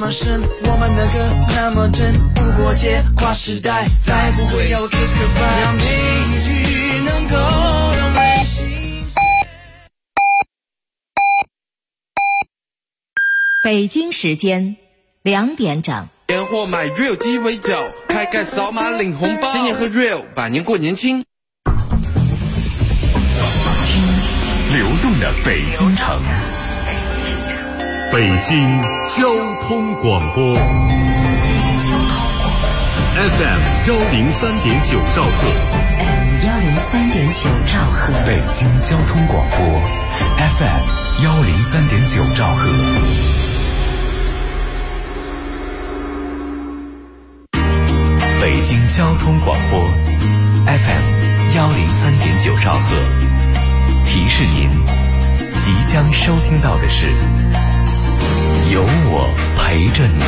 么深，我们的歌那么真，无国界跨时代，再不会叫我 kiss goodbye， 让每一句能够让内心。 北京时间2点整。 年货买 real 鸡尾酒，开盖扫码领红包，新年和 real， 百年过年轻。 流动的北京城，北京交通广播 FM 103.9兆赫， 103.9兆赫， 北京交通广播 FM 103.9兆赫。北京交通广播 FM 103.9兆赫，提示您，即将收听到的是有我陪着你。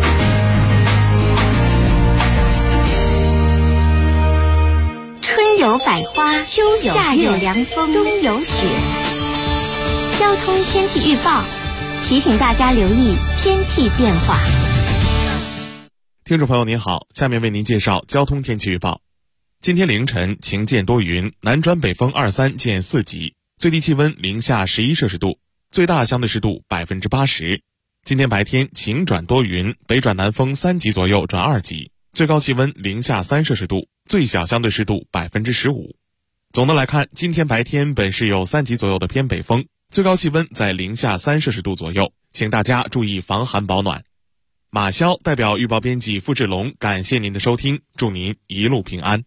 春有百花，秋有夏有凉风，冬有雪。交通天气预报提醒大家留意天气变化。 听众朋友您好，下面为您介绍交通天气预报。今天凌晨晴见多云，南转北风2-3见4级，最低气温零下11摄氏度，最大相对湿度80%。今天白天晴转多云，北转南风3级左右转2级，最高气温零下3摄氏度，最小相对湿度15%。总的来看，今天白天本市有3级左右的偏北风，最高气温在零下3摄氏度左右，请大家注意防寒保暖。马潇代表预报编辑付志龙，感谢您的收听，祝您一路平安。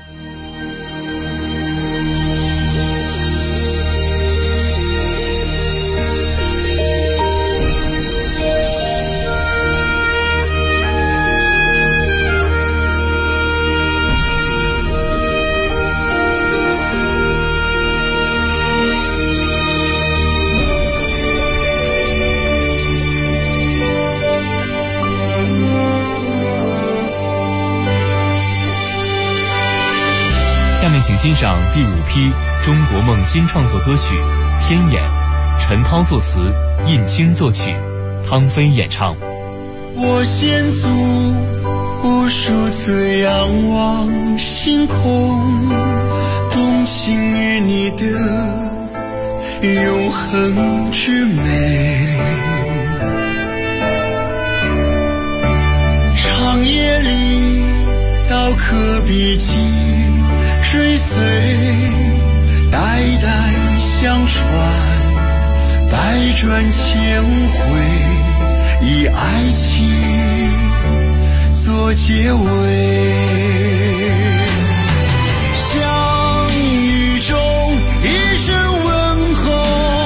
下面请欣赏第5批中国梦新创作歌曲《天眼》，陈涛作词，印青作曲，汤飞演唱。 我先祖无数次仰望星空，动情于你的永恒之美。长夜里刀刻笔迹，追随代代相传，百转千回，以爱情做结尾。相遇中一声问候，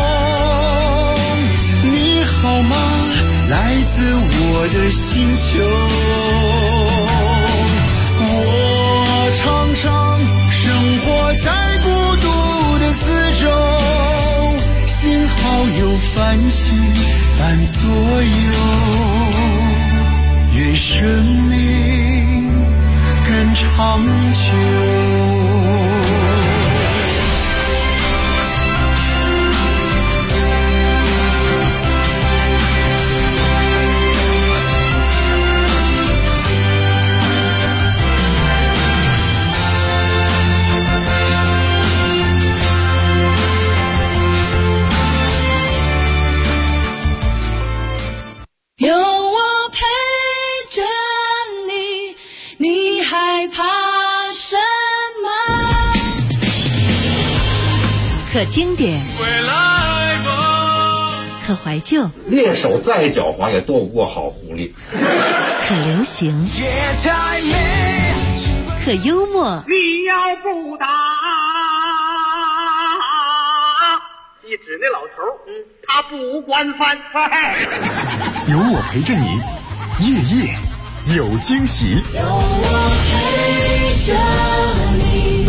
你好吗？来自我的星球。我常常生活在孤独的四周，幸好有繁星伴左右，愿生命更长久。 有我陪着你，你害怕什么？ 可经典，可怀旧， 猎手再狡猾也躲不过好狐狸。 可流行，可幽默。 你要不打，你指那老头，他不管饭。 有我陪着你，夜夜有惊喜。 有我陪着你。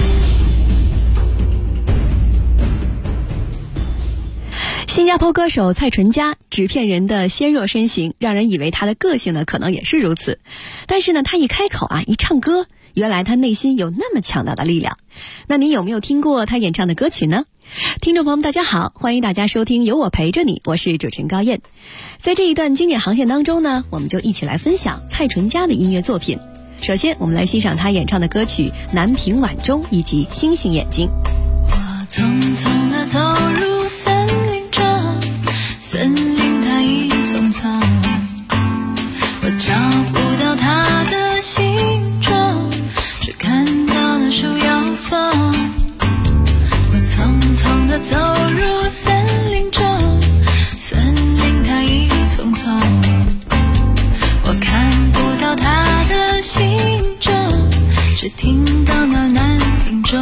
新加坡歌手蔡淳佳，纸片人的纤弱身形让人以为她的个性呢可能也是如此，但是呢她一开口一唱歌，原来她内心有那么强大的力量。那你有没有听过她演唱的歌曲呢？ 听众朋友们大家好，欢迎大家收听有我陪着你，我是主持人高燕。在这一段经典航线当中呢，我们就一起来分享蔡淳佳的音乐作品。首先我们来欣赏她演唱的歌曲《南屏晚钟》以及《星星眼睛》。 我匆匆地走入森林中，森林它一丛丛，我找不到它的形状，只看到了树摇风。我匆匆地走入森林中，森林它一丛丛，我看不到它的形状，只听到那南屏钟。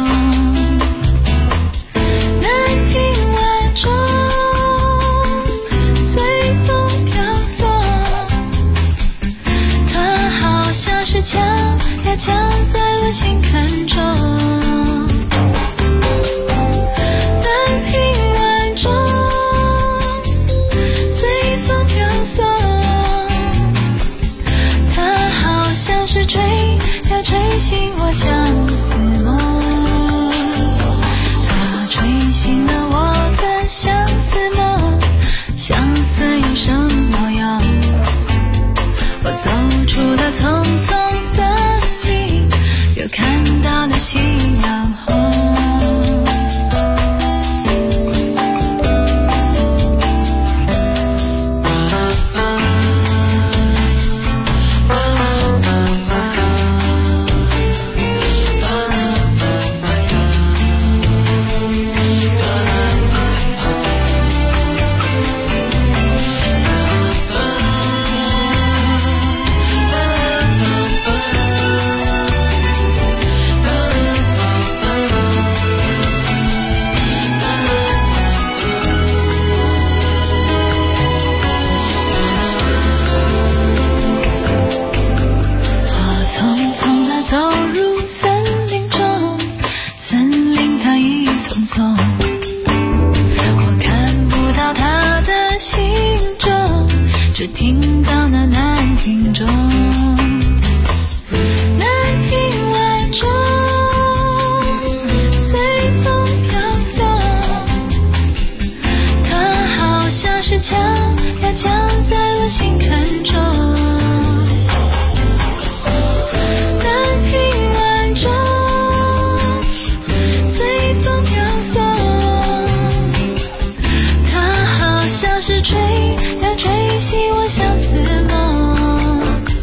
枪呀枪在我心坎中，南屏晚钟随风飘送，它好像是吹呀吹醒我相思梦，它吹醒了我的相思梦，相思有什么用？我走出了匆匆森林，又看到了夕阳红。只听到那南屏钟，南屏晚钟随风飘送，它好像是枪呀枪在我心坎中，南屏晚钟随风飘送，它好像是吹醒我相思梦，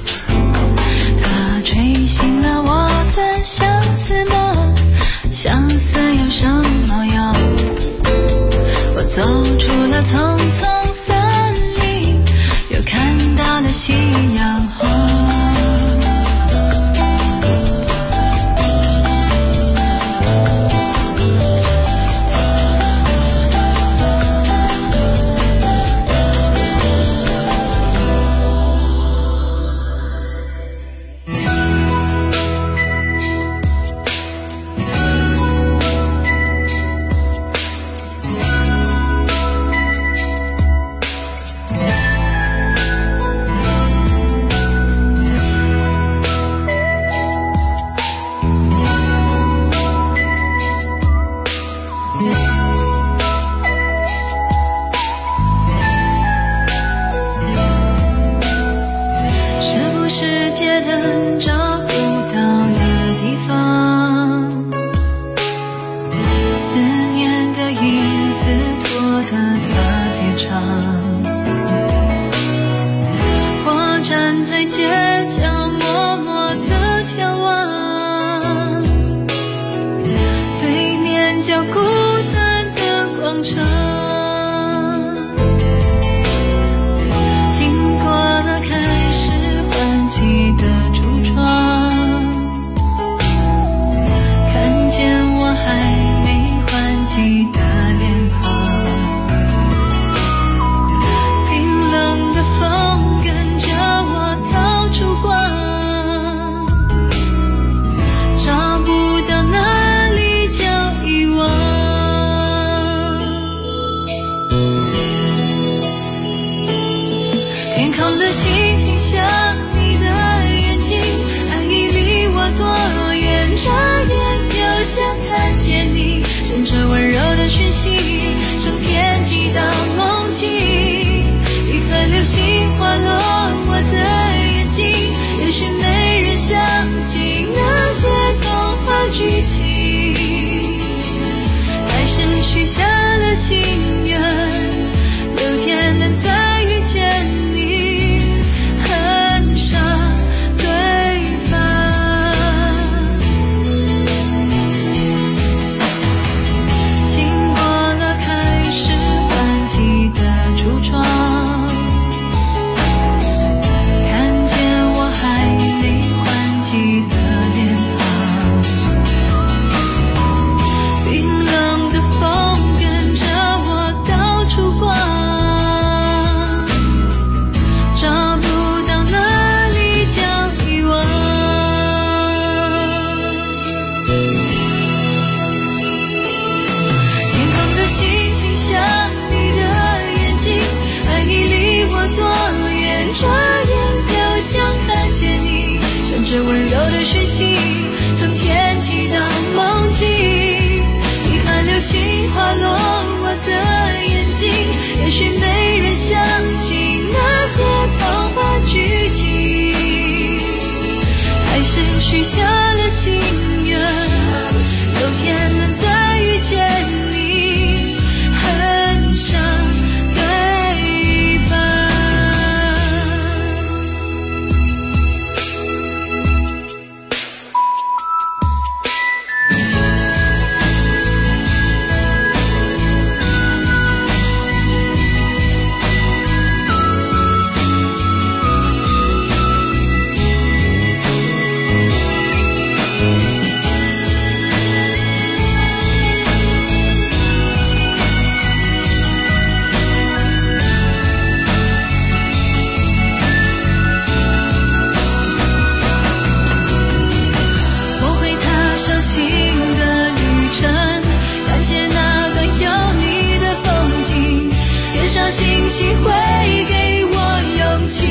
它吹醒了我的相思梦，相思有什么用？我走出了匆匆森林，又看到了夕阳红。想看见你，乘着温柔的讯息心愿，有天能再遇见你，很傻对吧？经过了开始换季的橱窗，看见我还没换季的脸庞，冰冷的风跟着我到处逛，找不到哪里叫遗忘。天空的星星像你的眼睛，爱你离我多远，眨眼就想看见你，闪着温柔的讯息，从天气到梦境。你看流星滑落我的眼睛，也许没人相信那些童话剧情，还是许下了心愿，有天能再遇见你，很傻对吧？我会踏上新的旅程，感谢那段有你的风景，天上星星会给我勇气，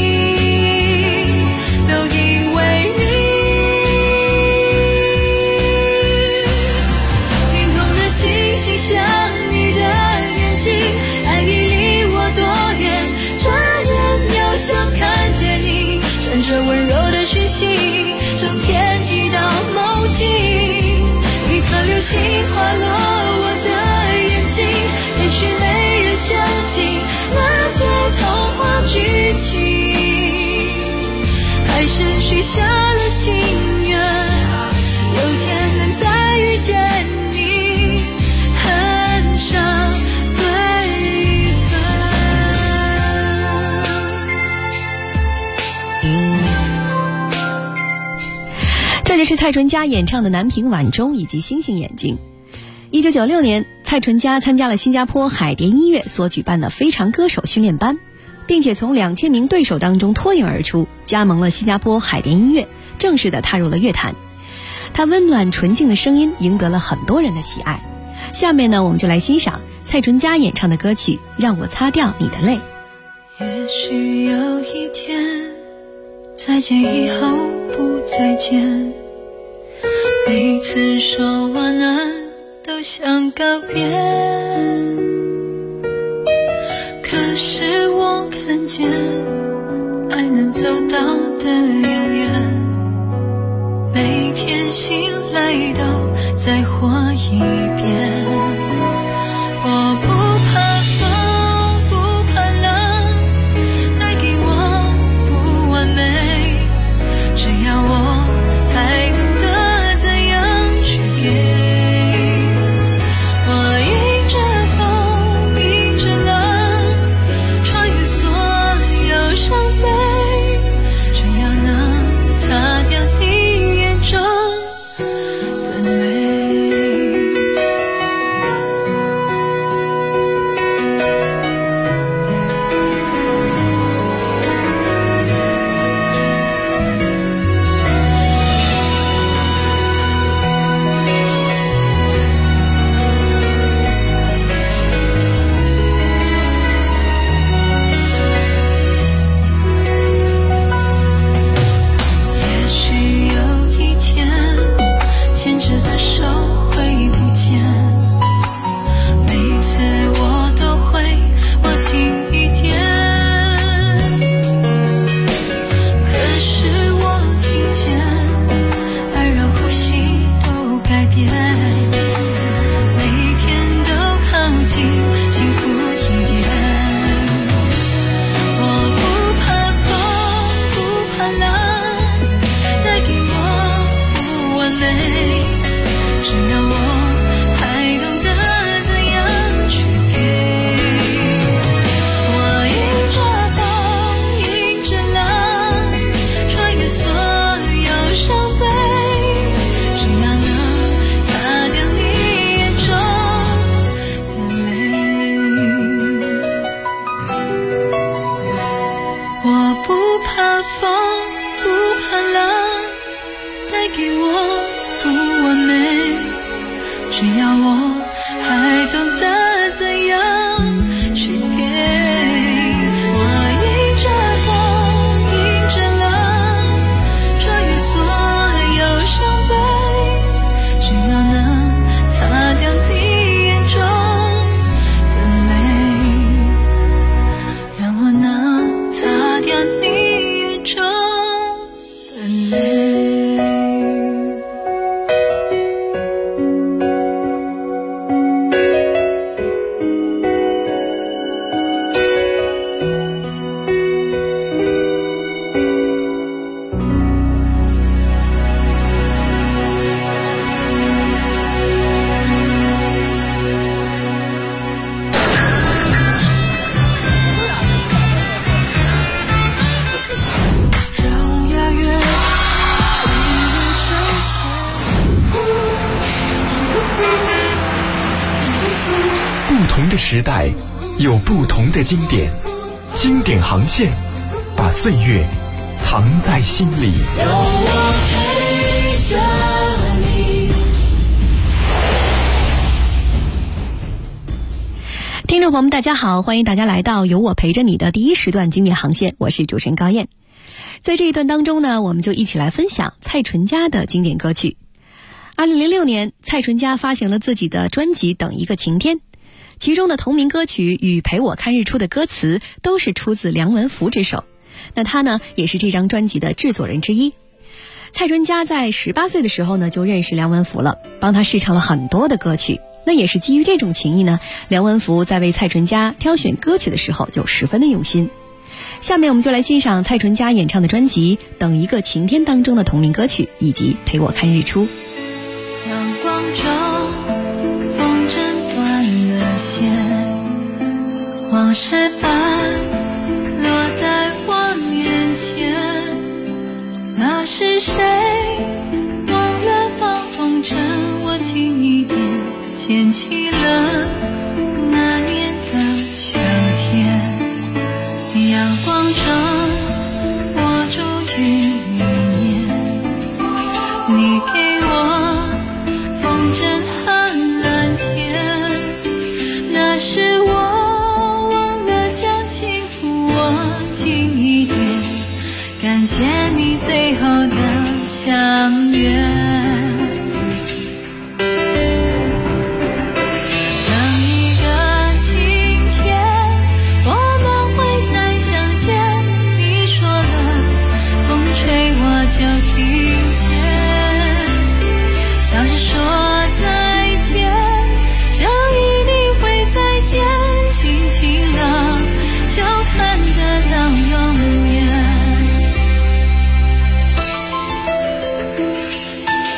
都因为你。天空的星星像你的眼睛，爱你离我多远，眨眼又想看见你，闪着温柔的讯息，从天际到梦境。一颗流星滑落我的眼睛，也许没人相信那些童话剧情，还是许下了心愿，有天能再遇见你，很傻对这就是蔡淳佳演唱的《南屏晚钟》以及《星星眼睛》。1996年，蔡淳佳参加了新加坡海蝶音乐所举办的非常歌手训练班，并且从2000名对手当中脱颖而出，加盟了新加坡海蝶音乐，正式的踏入了乐坛。他温暖纯净的声音赢得了很多人的喜爱。下面呢，我们就来欣赏蔡淳佳演唱的歌曲《让我擦掉你的泪》。 也许有一天，再见以后不再见，每次说晚安都想告别，可是我看见爱能走到的永远，每天醒来都再活一遍。我不怕风，不怕冷，带给我不完美，只要我还懂得怎样去给。我迎着风，迎着冷，穿越所有伤悲，只要能擦掉你眼中的泪。 风不怕浪，带给我不完美，只要我还懂得怎样去给。我迎着风，迎着浪，穿越所有伤悲，只要能擦掉你眼中的泪，让我能擦掉你眼中的泪。 不同的时代有不同的经典，经典航线把岁月藏在心里。 有我陪着你。 听众朋友们大家好，欢迎大家来到有我陪着你的第一时段经典航线，我是主持人高燕。在这一段当中呢，我们就一起来分享蔡淳佳的经典歌曲。2006年，蔡淳佳发行了自己的专辑《等一个晴天》，其中的同名歌曲与《陪我看日出》的歌词都是出自梁文福之手。那他呢，也是这张专辑的制作人之一。蔡淳佳在18岁的时候呢，就认识梁文福了，帮他试唱了很多的歌曲。那也是基于这种情谊呢，梁文福在为蔡淳佳挑选歌曲的时候就十分的用心。下面我们就来欣赏蔡淳佳演唱的专辑《等一个晴天》当中的同名歌曲，以及《陪我看日出》。 阳光中，风筝断了线，往事般落在我面前。那是谁忘了放风筝？我轻一点捡起了那年的秋天。阳光中，我住于里面，你给我风筝和蓝天。那是我忘了将幸福握紧一点，感谢你最后的相约。就听见，像是说再见，就一定会再见。心晴朗，就看得到永远。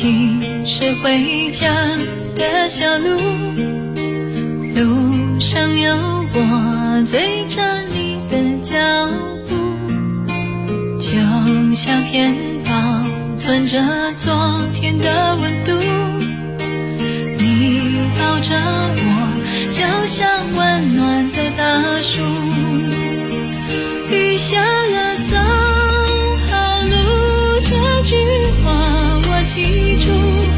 起是回家的小路，路上有我追着你的脚步，就像片保存着昨天的温度，你抱着我就像温暖的大树，雨下了走好路，这句话我记住，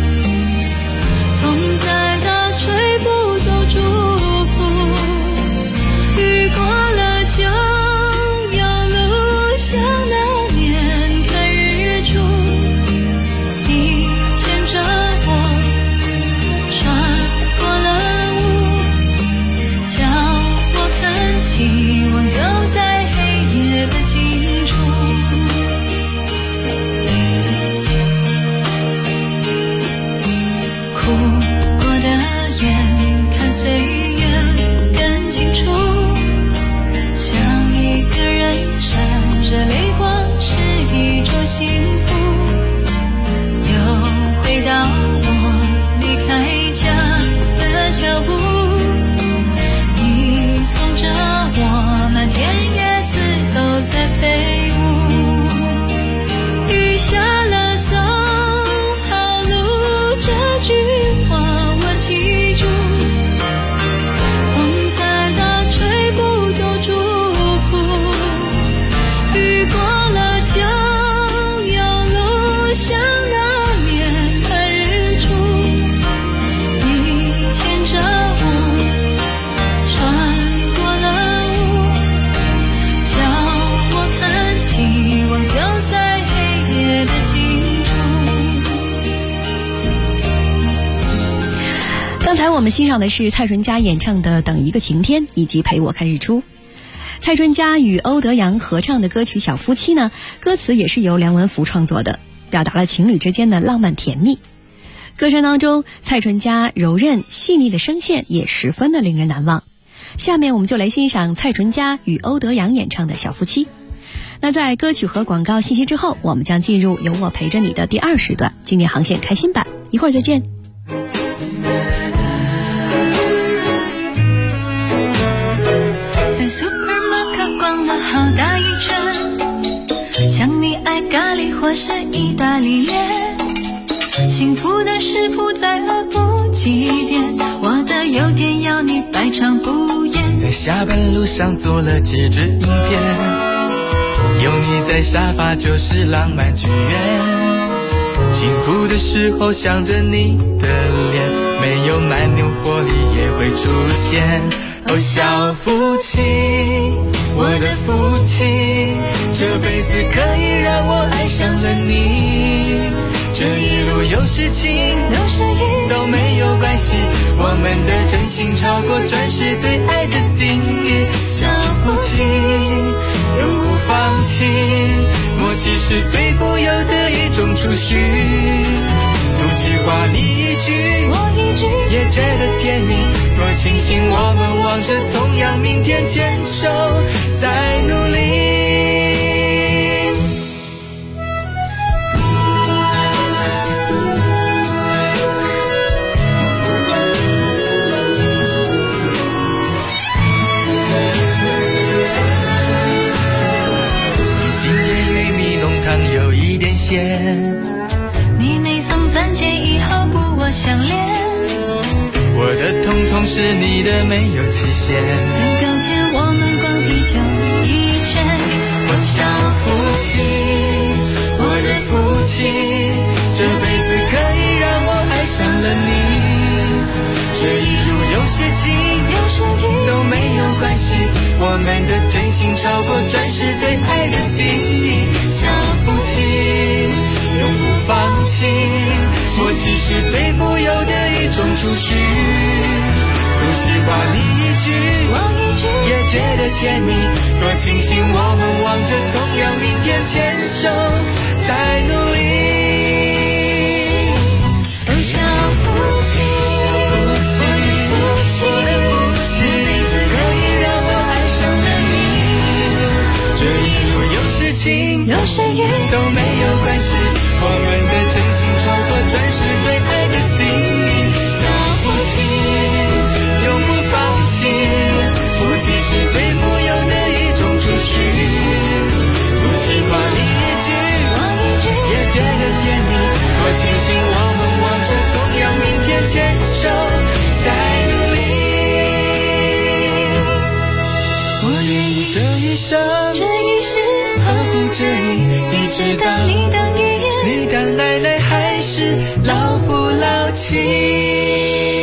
风再大吹不走祝福，雨过了就有路，像那年看日出，你牵着我穿过了雾，叫我看希望就在黑夜的尽处，哭过的眼看岁月更清楚，想一个人闪着泪光是一种幸福，又回到我离开家的脚步，你从着我满天叶子都在飞舞，雨下了走好路，这句话我记住，风再大吹不走祝福，雨过了就有路，像那年看日出，你牵着我穿过了雾，叫我看希望就在黑夜的尽处。 刚才我们欣赏的是蔡淳佳演唱的《等一个晴天》以及《陪我看日出》。蔡淳佳与欧德阳合唱的歌曲《小夫妻》呢，歌词也是由梁文福创作的，表达了情侣之间的浪漫甜蜜。歌声当中，蔡淳佳柔韧细腻的声线也十分的令人难忘。下面我们就来欣赏蔡淳佳与欧德阳演唱的《小夫妻》。那在歌曲和广告信息之后，我们将进入有我陪着你的第2时段经典航线开心版，一会儿再见。 在 supermarket 逛了好大一圈，想你爱咖喱或是意大利面，幸福的食谱再恶补几遍，我的优点要你百尝不厌。 在下班路上做了几支影片，有你在沙发就是浪漫剧院，辛苦的时候想着你的脸，没有蛮牛活力也会出现。哦，小夫妻，我的夫妻，这辈子可以让我爱上了你，这一路有事情有时雨都没有关系，我们的真心超过钻石对爱的定义。小夫妻永不放弃，默契是最富有的一种储蓄，不计划你一句我一句也觉得甜蜜，多庆幸我们望着同样明天，牵手在努力。今天玉米浓汤有一点咸， 你没送钻戒以后不我相恋， 我的统统是你的没有期限， 曾勾结我们逛地球一圈。 我小夫妻，我的夫妻，这辈子可以让我爱上了你，这一路有些晴有时雨都没有关系，我们的真心超过钻石对爱的定义。小夫妻永不放弃，默契是最富有的一种储蓄，不计划你一句我一句也觉得甜蜜，多庆幸我们望着同样明天，牵手在努力。 哦，小夫妻， 我的夫妻，这辈子可以让我爱上了你，这一路有事情有时雨都没有关系，我们的真心超过钻石对爱的定义。小夫妻永不放弃，夫妻是最富有的一种储蓄。夫妻话你一句也觉得甜蜜，多庆幸我们望着同样明天，牵手在努力。我愿意这一生呵护着你，一直到你当爷爷，你当奶奶，还是老夫老妻。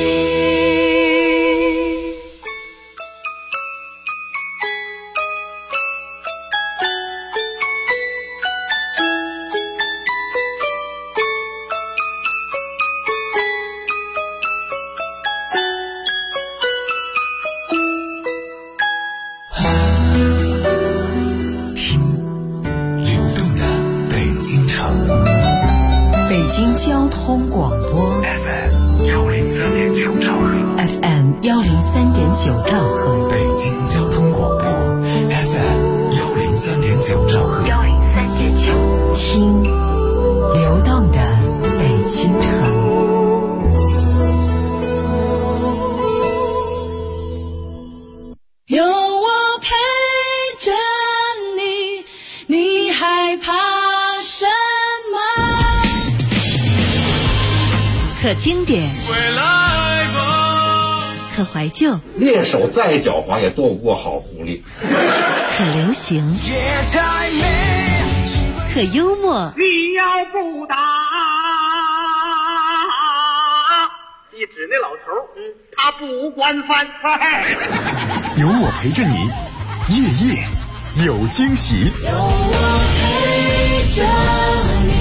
交通广播 FM 103.9兆赫 FM 103.9兆赫， 北京交通广播 FM 103.9兆赫 103.9，听流动的北京城。 有我陪着你，你害怕什么？ 可经典，可怀旧， 猎手再狡猾也斗不过好狐狸。 可流行，可幽默。 你要不打，一指那老头，他不惯犯。 有我陪着你，夜夜有惊喜。 有我陪着你。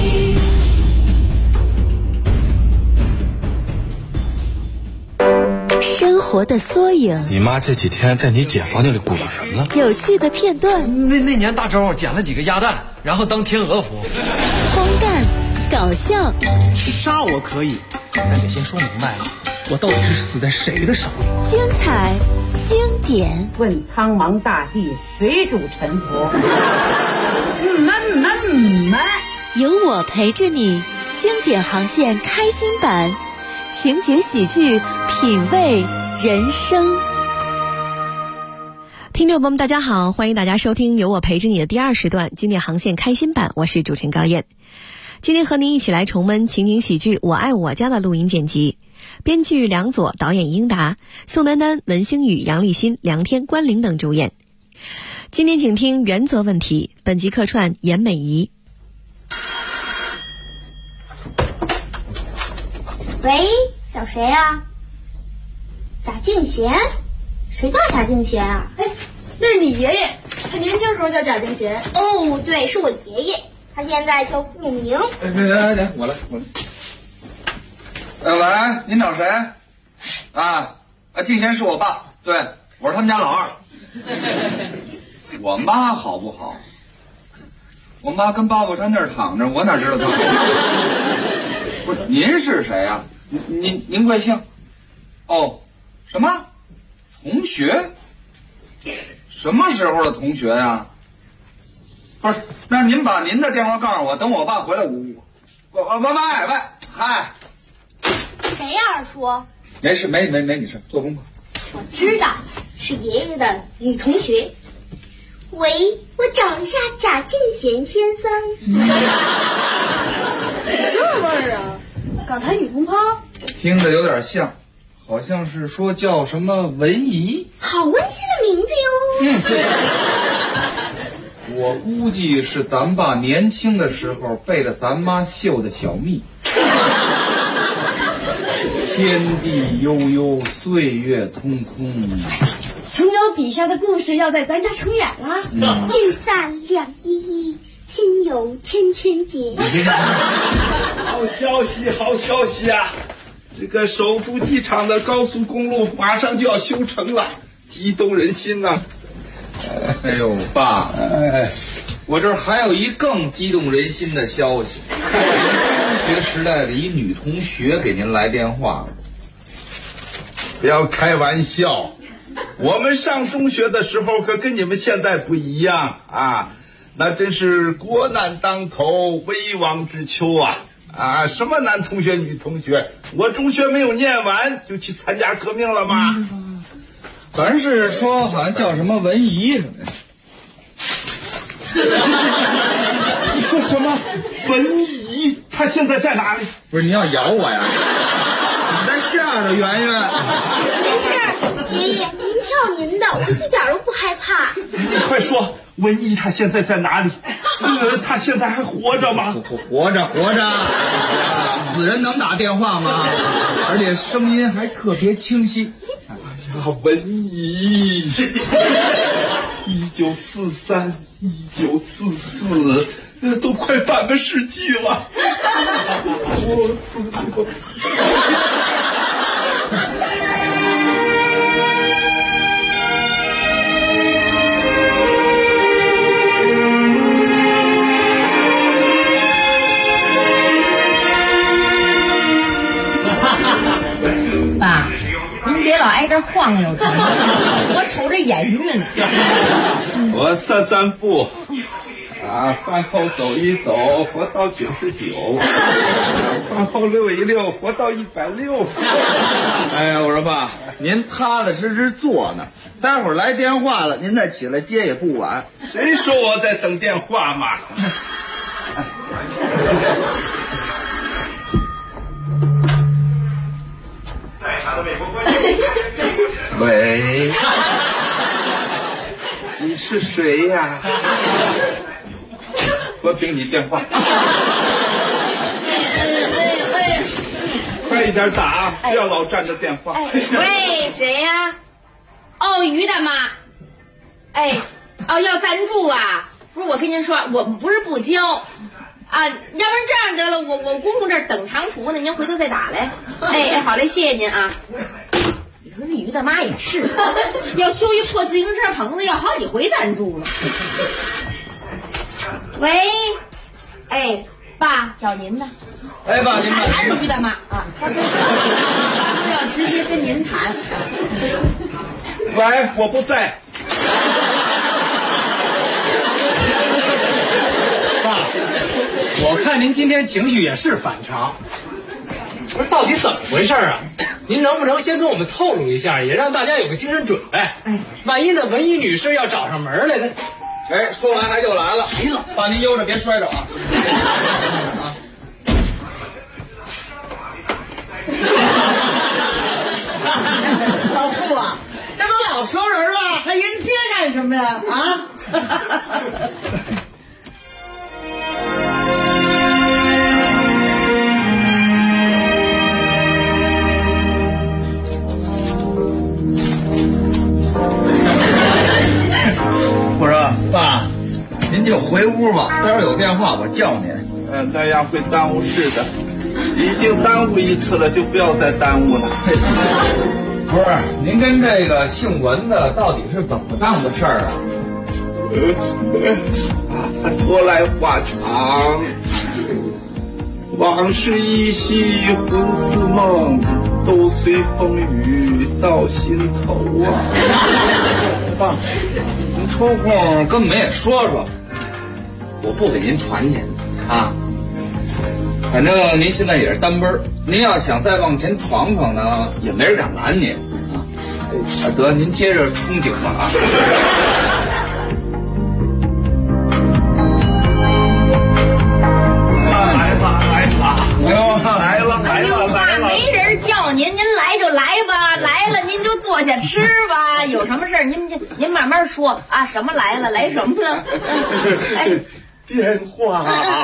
生活的缩影， 你妈这几天在你姐房间里鼓捣什么呢？ 有趣的片段， 那年大周捡了几个鸭蛋，然后当天鹅服。 荒诞，搞笑。 杀我可以，但得先说明白了，我到底是死在谁的手里？ 精彩，经典。 问苍茫大地，谁主沉浮？ 有我陪着你，经典航线开心版。情景喜剧，品味人生。 听众朋友们大家好，欢迎大家收听由我陪着你的第2时段经典航线开心版，我是主持人高燕。今天和您一起来重温情景喜剧《我爱我家》的录音剪辑，编剧梁左，导演英达，宋丹丹、文星宇、杨立新、梁天、关凌等主演。今天请听原则问题，本集客串严美仪。 喂，找谁啊？贾敬贤？谁叫贾敬贤啊？ 哎，那是你爷爷，他年轻时候叫贾敬贤。 哦，对，是我爷爷，他现在叫傅明。 来，我来。喂，您找谁？敬贤是我爸，对，我是他们家老二。我妈好不好？我妈跟八宝山那儿躺着，我哪知道她好？不是，您是谁呀？您贵姓？哦，什么同学？什么时候的同学呀？不是，那您把您的电话告诉我，等我爸回来，喂，嗨， 谁呀，二叔？ 没事，没你事，做功课。 我知道，是爷爷的女同学。喂，我找一下贾敬贤先生。 这味儿啊，港台女同胞。 听着有点像，好像是说叫什么文怡。 好温馨的名字哟。 我估计是咱爸年轻的时候背着咱妈绣的小蜜。天地悠悠，岁月匆匆。 琼瑶笔下的故事要在咱家重演了。 聚散两依依，亲友千千结。 好消息啊！这个首都机场的高速公路马上就要修成了，激动人心呐！ 哎呦，爸，我这儿还有一更激动人心的消息。中学时代的一女同学给您来电话了。 不要开玩笑，我们上中学的时候可跟你们现在不一样啊！那真是国难当头，危亡之秋啊！ 啊，什么男同学女同学，我中学没有念完就去参加革命了吗？ 咱是说好像叫什么文怡什么的。 你说什么？文怡？她现在在哪里？ 不是你要咬我呀？你在吓着圆圆。 没事，爷爷，您跳您的，我一点都不害怕。 快说，文怡她现在在哪里？她现在还活着吗？ 活着。死人能打电话吗？而且声音还特别清晰。 文怡，1943、1944，都快半个世纪了。 爸，您别老挨这晃悠着，我瞅着眼晕。 我散散步，饭后走一走，活到99；饭后溜一溜，活到160。 哎呀，我说爸，您踏踏实实坐呢，待会儿来电话了，您再起来接也不晚。 谁说我在等电话嘛？喂，你是谁呀？我听你电话。快一点打，不要老占着电话。 喂，谁呀？哦，于大妈。要赞助啊？不是，我跟您说，我们不是不交啊，要不然这样得了，我公公这儿等长途呢，您回头再打来。好嘞，谢谢您啊。你说这于大妈也是，要修一破自行车棚子，要好几回赞助了。喂，爸找您呢。 爸，您还是于大妈啊？他说要直接跟您谈。 喂，我不在。 爸，我看您今天情绪也是反常，不是到底怎么回事啊？您能不能先跟我们透露一下，也让大家有个精神准备？万一那文怡女士要找上门来呢？ 说完还就来了。爸，您悠着别摔着啊。 老傅啊，这都老熟人了，还迎接干什么呀？ 我说爸，您就回屋吧，待会儿有电话我叫您。 那样会耽误事的，已经耽误一次了，就不要再耽误了。 不是，您跟这个姓文的到底是怎么当的事儿啊？ 说来话长，往事依稀，魂似梦，都随风雨到心头啊。 爸，您抽空跟我们也说说，我不给您传去啊。反正您现在也是单奔儿，您要想再往前闯闯呢，也没人敢拦您啊。得，您接着憧憬吧啊。 来了！ 没人叫您，您来就来吧，来了您就坐下吃吧。有什么事儿您慢慢说啊。什么来了？来什么了？ 电话，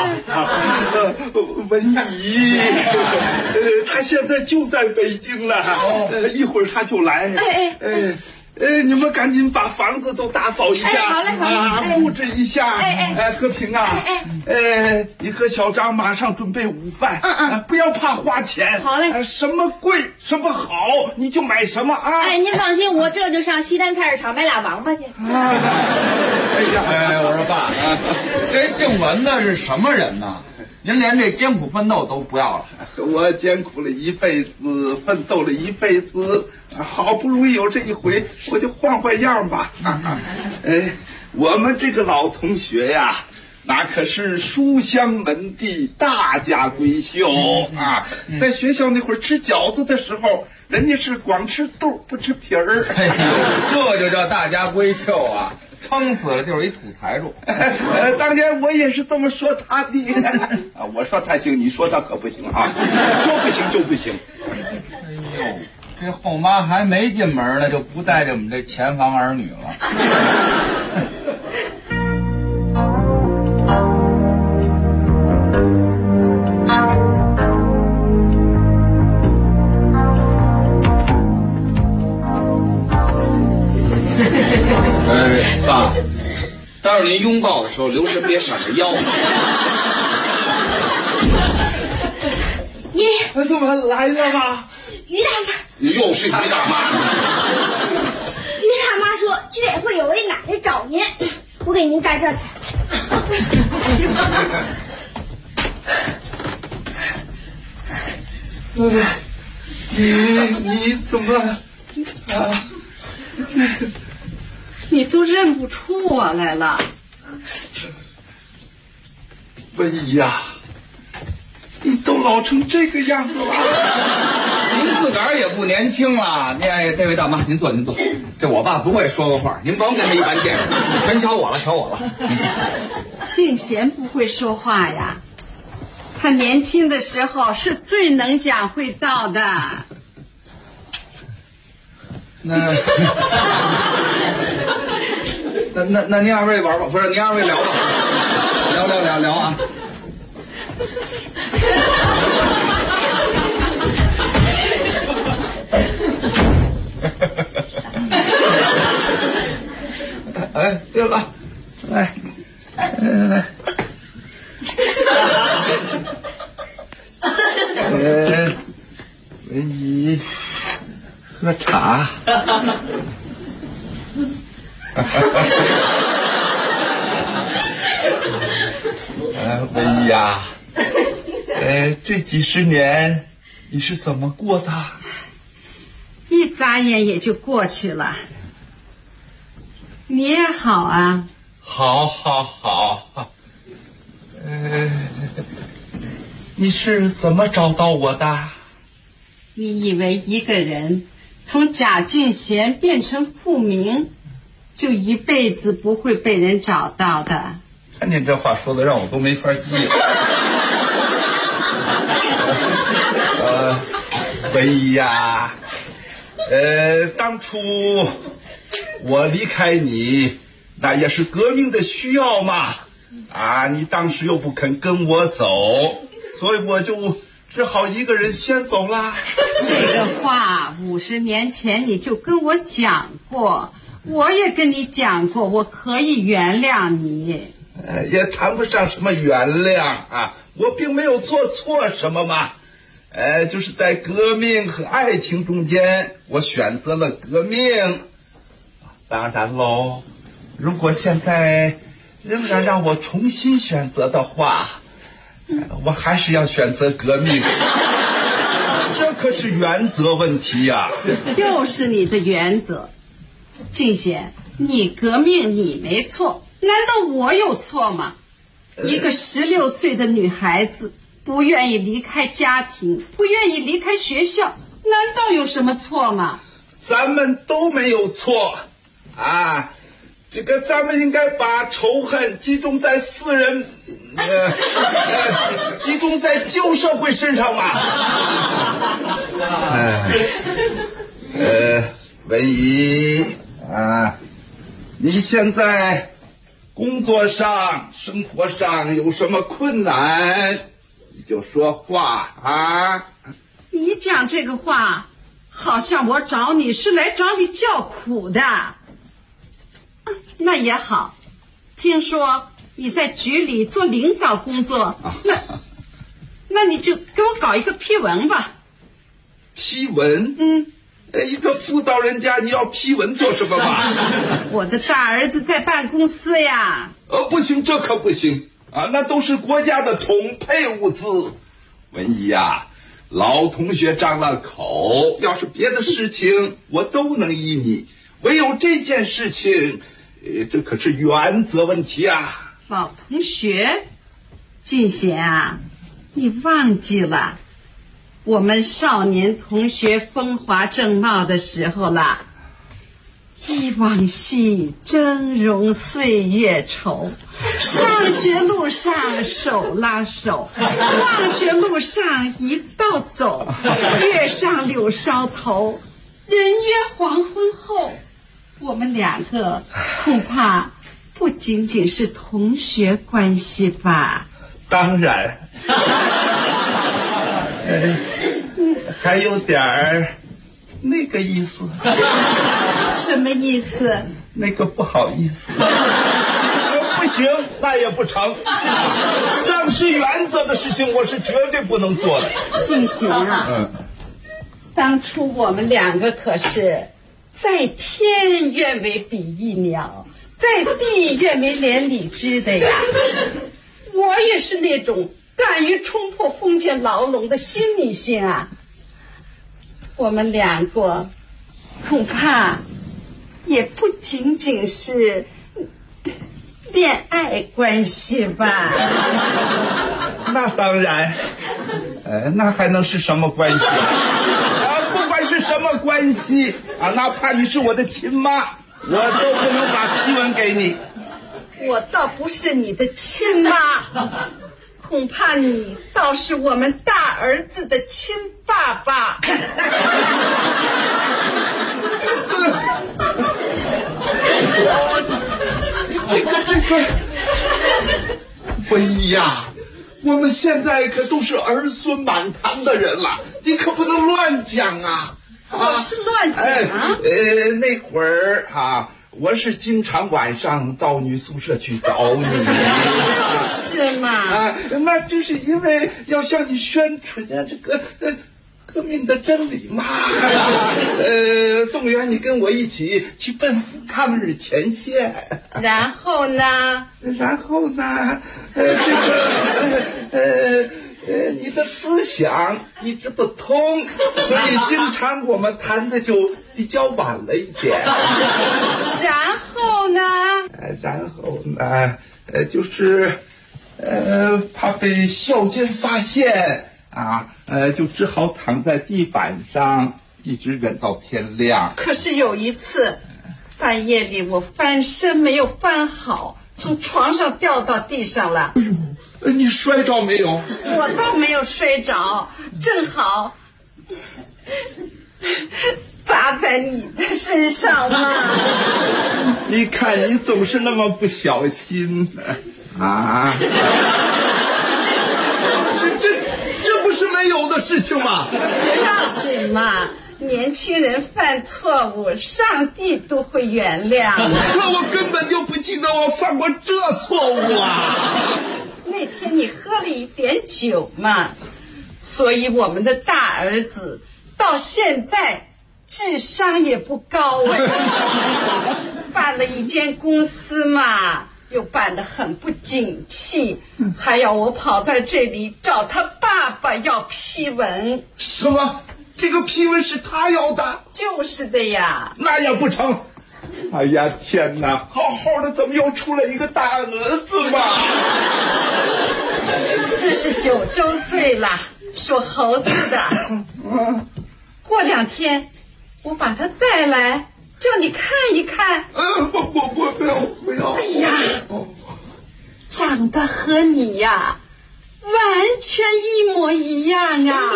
文怡，他现在就在北京了，一会儿他就来。你们赶紧把房子都打扫一下， 好嘞， 布置一下。和平啊，你和小张马上准备午饭，不要怕花钱。 好嘞， 什么贵什么好你就买什么啊。 您放心，我这就上西单菜市场买俩王八去。 我说爸，这姓文的是什么人呢？您连这艰苦奋斗都不要了。 我艰苦了一辈子，奋斗了一辈子，好不容易有这一回，我就换样吧。我们这个老同学呀， 那可是书香门第，大家闺秀啊！在学校那会儿吃饺子的时候，人家是光吃肚不吃皮儿。 哎呦，这就叫大家闺秀啊！撑死了就是一土财主。 当年我也是这么说他的。我说他行，你说他可不行啊！说不行就不行。 哎呦，这后妈还没进门呢，就不带着我们这前房儿女了。 爸，待会儿您拥抱的时候留神别闪着腰。 爷爷，怎么来了吗？ 于大妈， 又是于大妈。 于大妈说居委会有位奶奶找您，我给您扎这儿。 你怎么啊？ 你都认不出我来了， 文姨呀，你都老成这个样子了。 您自个儿也不年轻了。这位大妈，您坐，您坐。这我爸不会说个话，您甭跟他一般见识，全瞧我了，瞧我了。 敬贤不会说话呀，他年轻的时候是最能讲会道的。 那您二位玩吧，不是您二位聊吧，聊啊。 哎，对了，来，文姨喝茶。文姨呀，这几十年你是怎么过的？ 一眨眼也就过去了。你也好啊。 好。你是怎么找到我的？ 你以为一个人从贾敬贤变成富明，就一辈子不会被人找到的？ 看您这话说的，让我都没法记了。文姨呀，当初我离开你，那也是革命的需要嘛。啊，你当时又不肯跟我走，所以我就只好一个人先走了。 这个话50年前你就跟我讲过，我也跟你讲过，我可以原谅你。 也谈不上什么原谅啊，我并没有做错什么嘛。就是在革命和爱情中间，我选择了革命。当然喽，如果现在仍然让我重新选择的话，我还是要选择革命。这可是原则问题呀。 又是你的原则。敬贤，你革命你没错，难道我有错吗？一个16岁的女孩子不愿意离开家庭，不愿意离开学校，难道有什么错吗？ 咱们都没有错啊，这个咱们应该把仇恨集中在私人，集中在旧社会身上嘛。文姨啊，你现在工作上、生活上有什么困难，你就说话啊。 你讲这个话，好像我找你是来找你叫苦的。那也好，听说你在局里做领导工作，那你就给我搞一个批文吧。 批文？一个妇道人家，你要批文做什么嘛？ 我的大儿子在办公司呀。 不行，这可不行啊！那都是国家的统配物资。文姨呀，老同学张了口，要是别的事情我都能依你，唯有这件事情，这可是原则问题啊。 老同学，静贤啊，你忘记了我们少年同学风华正茂的时候了。忆往昔峥嵘岁月稠，上学路上手拉手，放学路上一道走，月上柳梢头，人约黄昏后。我们两个恐怕不仅仅是同学关系吧？ 当然，还有点儿那个意思。 什么意思？ 那个不好意思。不行，那也不成。丧失原则的事情，我是绝对不能做的。 静行啊，当初我们两个可是在天愿为比翼鸟，在地愿为连理枝的呀。我也是那种敢于冲破封建牢笼的新女性啊。我们两个恐怕也不仅仅是恋爱关系吧？ 那当然，那还能是什么关系啊？不管是什么关系啊，哪怕你是我的亲妈，我都不能把批文给你。 我倒不是你的亲妈，恐怕你倒是我们大儿子的亲爸爸。这个， 文怡呀，我们现在可都是儿孙满堂的人了，你可不能乱讲啊！ 我是乱讲啊？ 那会儿啊，我是经常晚上到女宿舍去找你。 是吗？ 啊，那就是因为要向你宣传这个革命的真理嘛。动员你跟我一起去奔赴抗日前线。 然后呢？ 你的思想一直不通，所以经常我们谈的就比较晚了一点。 然后呢？ 就是怕被校监发现啊，就只好躺在地板上一直忍到天亮。 可是有一次半夜里我翻身没有翻好，从床上掉到地上了。 哎呦，你摔着没有？ 我倒没有摔着，正好砸在你的身上嘛。 你看你总是那么不小心啊。这不是没有的事情吗？ 不要紧嘛，年轻人犯错误，上帝都会原谅的。 可我根本就不记得我犯过这错误啊！ 那天你喝了一点酒嘛，所以我们的大儿子到现在智商也不高哎。办了一间公司嘛，又办得很不景气，还要我跑到这里找他爸爸要批文。 什么？这个批文是他要的？ 就是的呀。 那也不成。哎呀天哪，好好的怎么又出来一个大儿子嘛 ？49周岁了，属猴子的。过2天我把他带来叫你看一看。 不要。 哎呀，长得和你呀完全一模一样啊！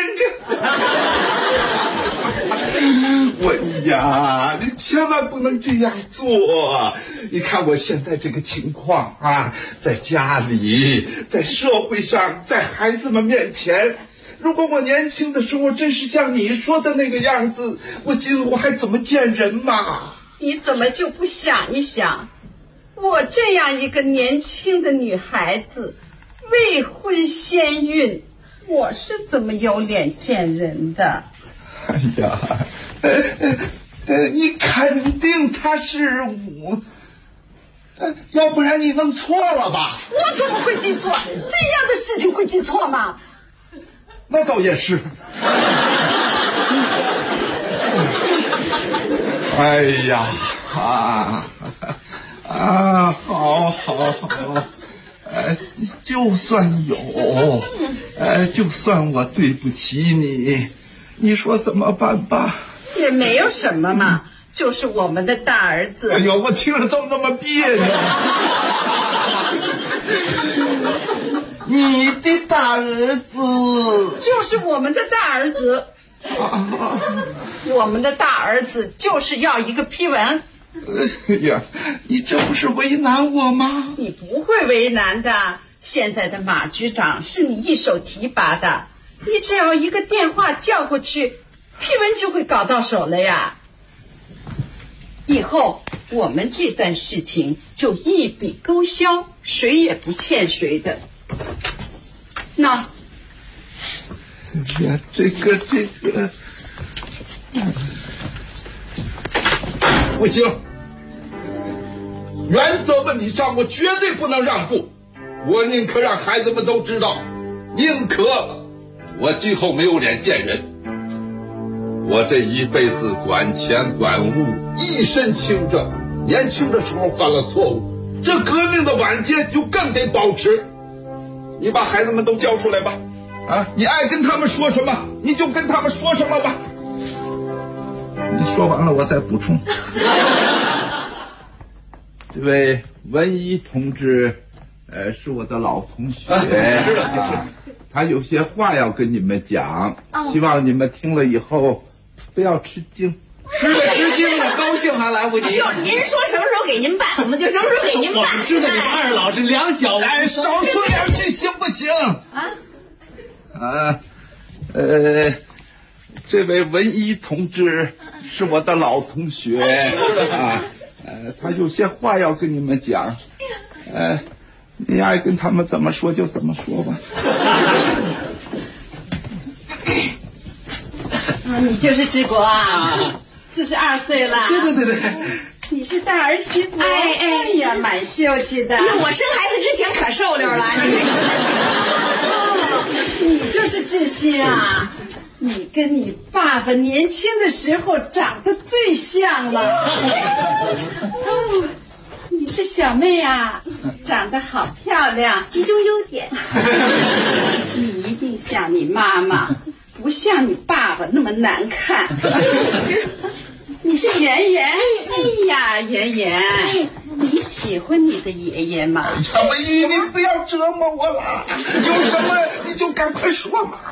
文呀，你千万不能这样做！你看我现在这个情况啊，在家里，在社会上，在孩子们面前，如果我年轻的时候真是像你说的那个样子，我今后还怎么见人嘛？ 你怎么就不想一想，我这样一个年轻的女孩子，未婚先孕，我是怎么有脸见人的？ 哎呀，你肯定他是我，要不然你弄错了吧？ 我怎么会记错？这样的事情会记错吗？ 那倒也是。 啊，好，就算有，就算我对不起你，你说怎么办吧？ 也没有什么嘛，就是我们的大儿子。 哎呦，我听着怎么那么别扭？你的大儿子就是我们的大儿子，我们的大儿子就是要一个批文。 哎呀，你这不是为难我吗？ 你不会为难的，现在的马局长是你一手提拔的，你只要一个电话叫过去，批文就会搞到手了呀。以后我们这段事情就一笔勾销，谁也不欠谁的。那， 哎呀，这个，不行，原则问题上我绝对不能让步，我宁可让孩子们都知道，宁可我今后没有脸见人。我这一辈子管钱管物一身轻着，年轻的时候犯了错误，这革命的晚节就更得保持。你把孩子们都叫出来吧，啊，你爱跟他们说什么你就跟他们说什么吧。你说完了我再补充。这位文一同志，是我的老同学，他有些话要跟你们讲，希望你们听了以后不要吃惊。 吃惊了，高兴还来不及。 就是您说什么时候给您办，我们就什么时候给您办。 我们知道你们二老是两脚。 少说两句行不行？这位文一同志是我的老同学啊，他有些话要跟你们讲，你爱跟他们怎么说就怎么说吧。 你就是治国啊，42岁了。 对， 你是大儿媳妇。哎呀，蛮秀气的。 我生孩子之前可受溜了。 你就是志新啊，你跟你爸爸年轻的时候长得最像了。你是小妹啊，长得好漂亮， 集中优点。 你一定像你妈妈，不像你爸爸那么难看。你是圆圆，哎呀，圆圆，你喜欢你的爷爷吗？ 文一，你不要折磨我了，有什么你就赶快说嘛。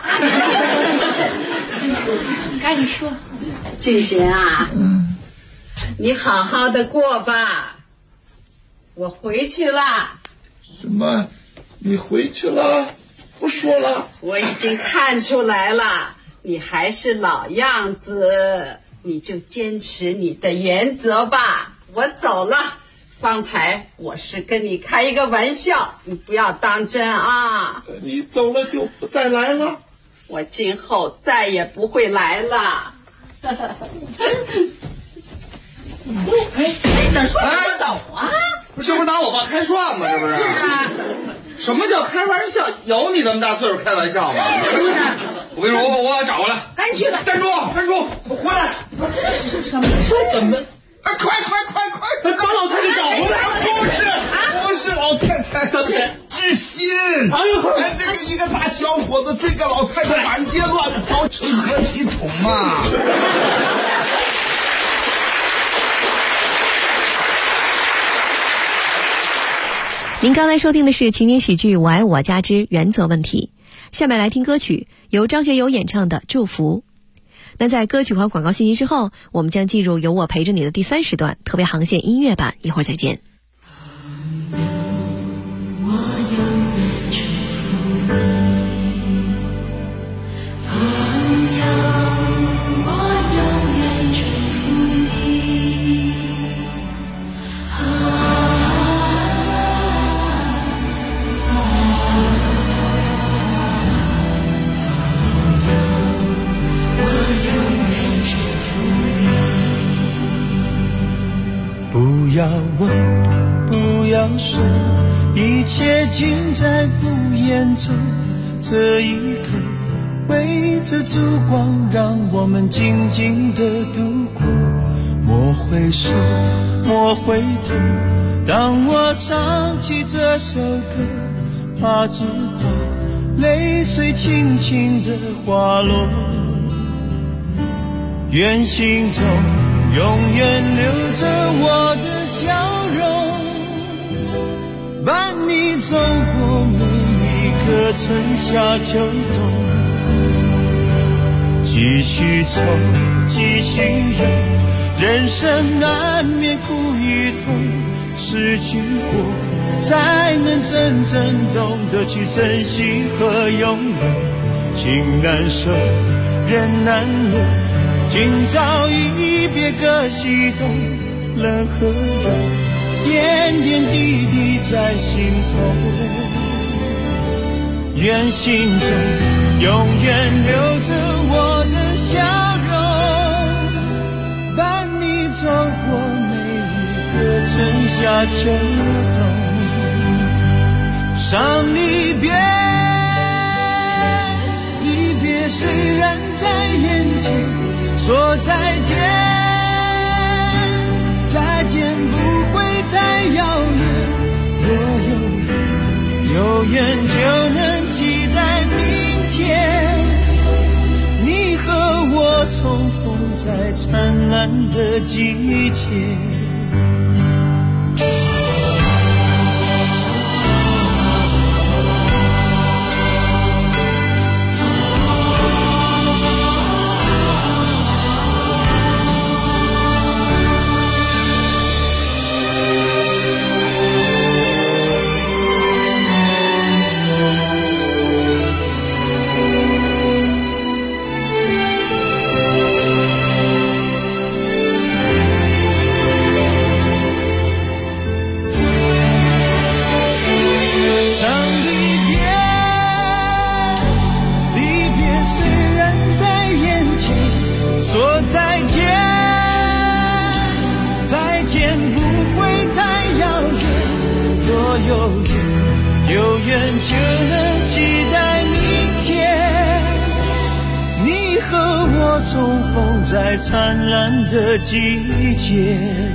你赶紧说。 俊贤啊，你好好的过吧，我回去了。 什么？你回去了？不说了。 我已经看出来了，你还是老样子，你就坚持你的原则吧。我走了，方才我是跟你开一个玩笑，你不要当真啊。 你走了就不再来了？ 我今后再也不会来了。 哪说不走啊？ 这不是拿我爸开涮吗？这不是？ 是啊。 什么叫开玩笑？有你这么大岁数开玩笑吗？ 是。 我跟你说，我找过来。 赶紧去吧。 站住！我回来。 这是什么？ 这怎么？ 快！ 把老太太找回来！不是老太太， 怎么是志新？哎呦，这个一个大小伙子追个老太太满街乱跑，成何体统啊！ 您刚才收听的是情景喜剧《我爱我家之原则问题》，下面来听歌曲，由张学友演唱的《祝福》。那在歌曲和广告信息之后，我们将进入由我陪着你的第3时段特别航线音乐版，一会儿再见。 不要问，不要说，一切尽在不言中。这一刻，围着烛光，让我们静静地度过。莫回首，莫回头， 当我唱起这首歌，怕只怕泪水轻轻地滑落，愿心中永远留着我的笑容，伴你走过每一个春夏秋冬，继续走，继续游，人生难免苦与痛，失去过才能真正懂得去珍惜和拥有，情难舍，人难留，今朝一别各西东，冷和热，点点滴滴在心头，愿心中永远留着我的笑容，伴你走过每一个春夏秋冬，伤离别，离别虽然在眼前，说再见，再见不会太遥远，若有缘就能期待明天，你和我重逢在灿烂的季节。有缘就能期待明天，你和我重逢在灿烂的季节。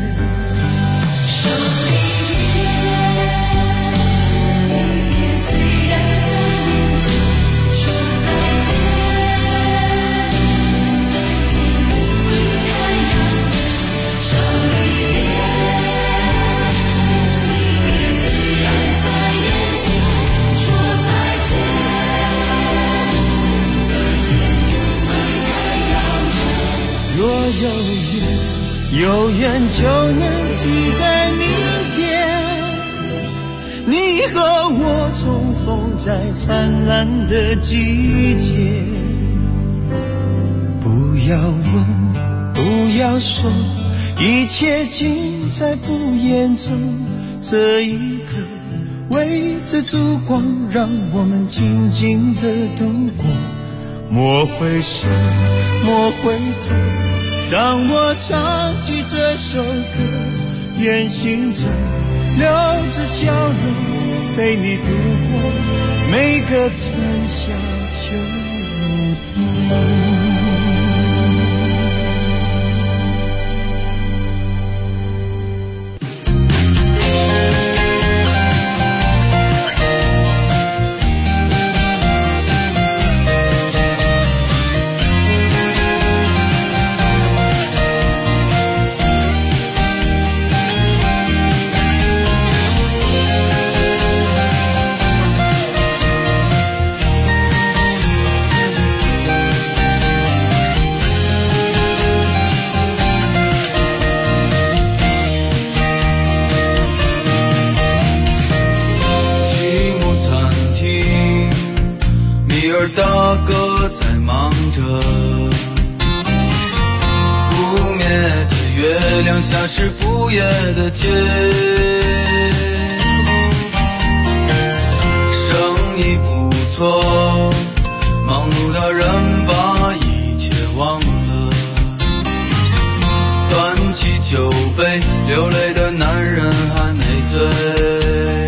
有缘就能期待明天，你和我重逢在灿烂的季节。不要问，不要说，一切尽在不言中。这一刻围着烛光，让我们静静地度过。莫回首，莫回头，当我唱起这首歌，愿心中留着笑容，陪你度过每个春夏秋冬。 大哥在忙着，不灭的月亮下是不夜的街，生意不错，忙碌的人把一切忘了，端起酒杯，流泪的男人还没醉。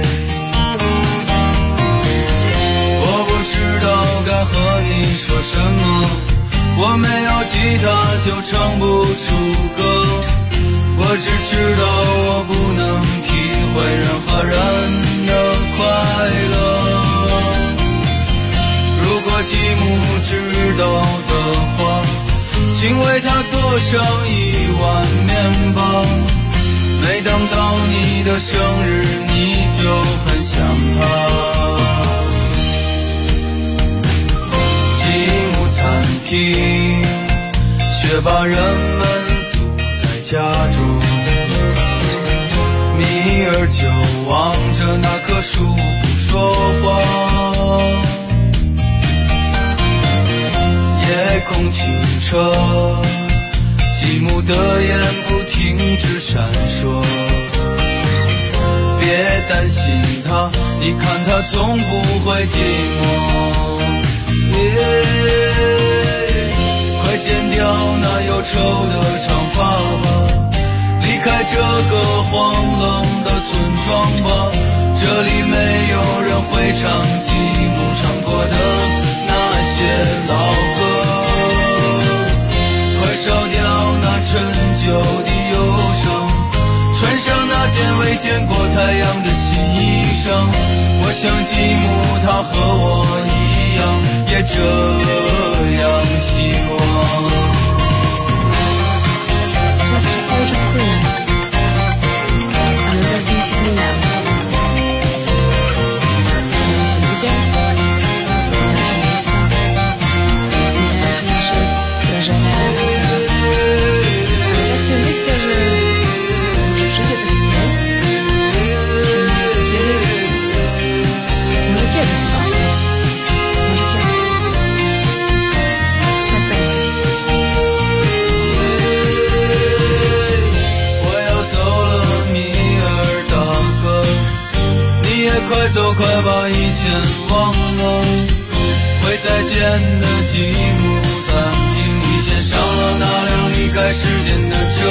该和你说什么？我没有吉他就唱不出歌，我只知道我不能体会会任何人的快乐。如果继母知道的话，请为他做上1碗面包。每当到你的生日，你就很想他。继母餐厅却把人们堵在家中，米儿就望着那棵树不说话。夜空清澈，继母的眼不停止闪烁。别担心他，你看他总不会寂寞。快剪掉那忧愁的长发吧，离开这个荒冷的村庄吧。这里没有人会唱继母唱过的那些老歌。快烧掉那陈旧的忧伤，穿上那件未见过太阳的新衣裳。我想继母她和我一样，也这样希望。快走快把以前忘了，会再见的继母餐厅，你先上了那辆离开时间的车。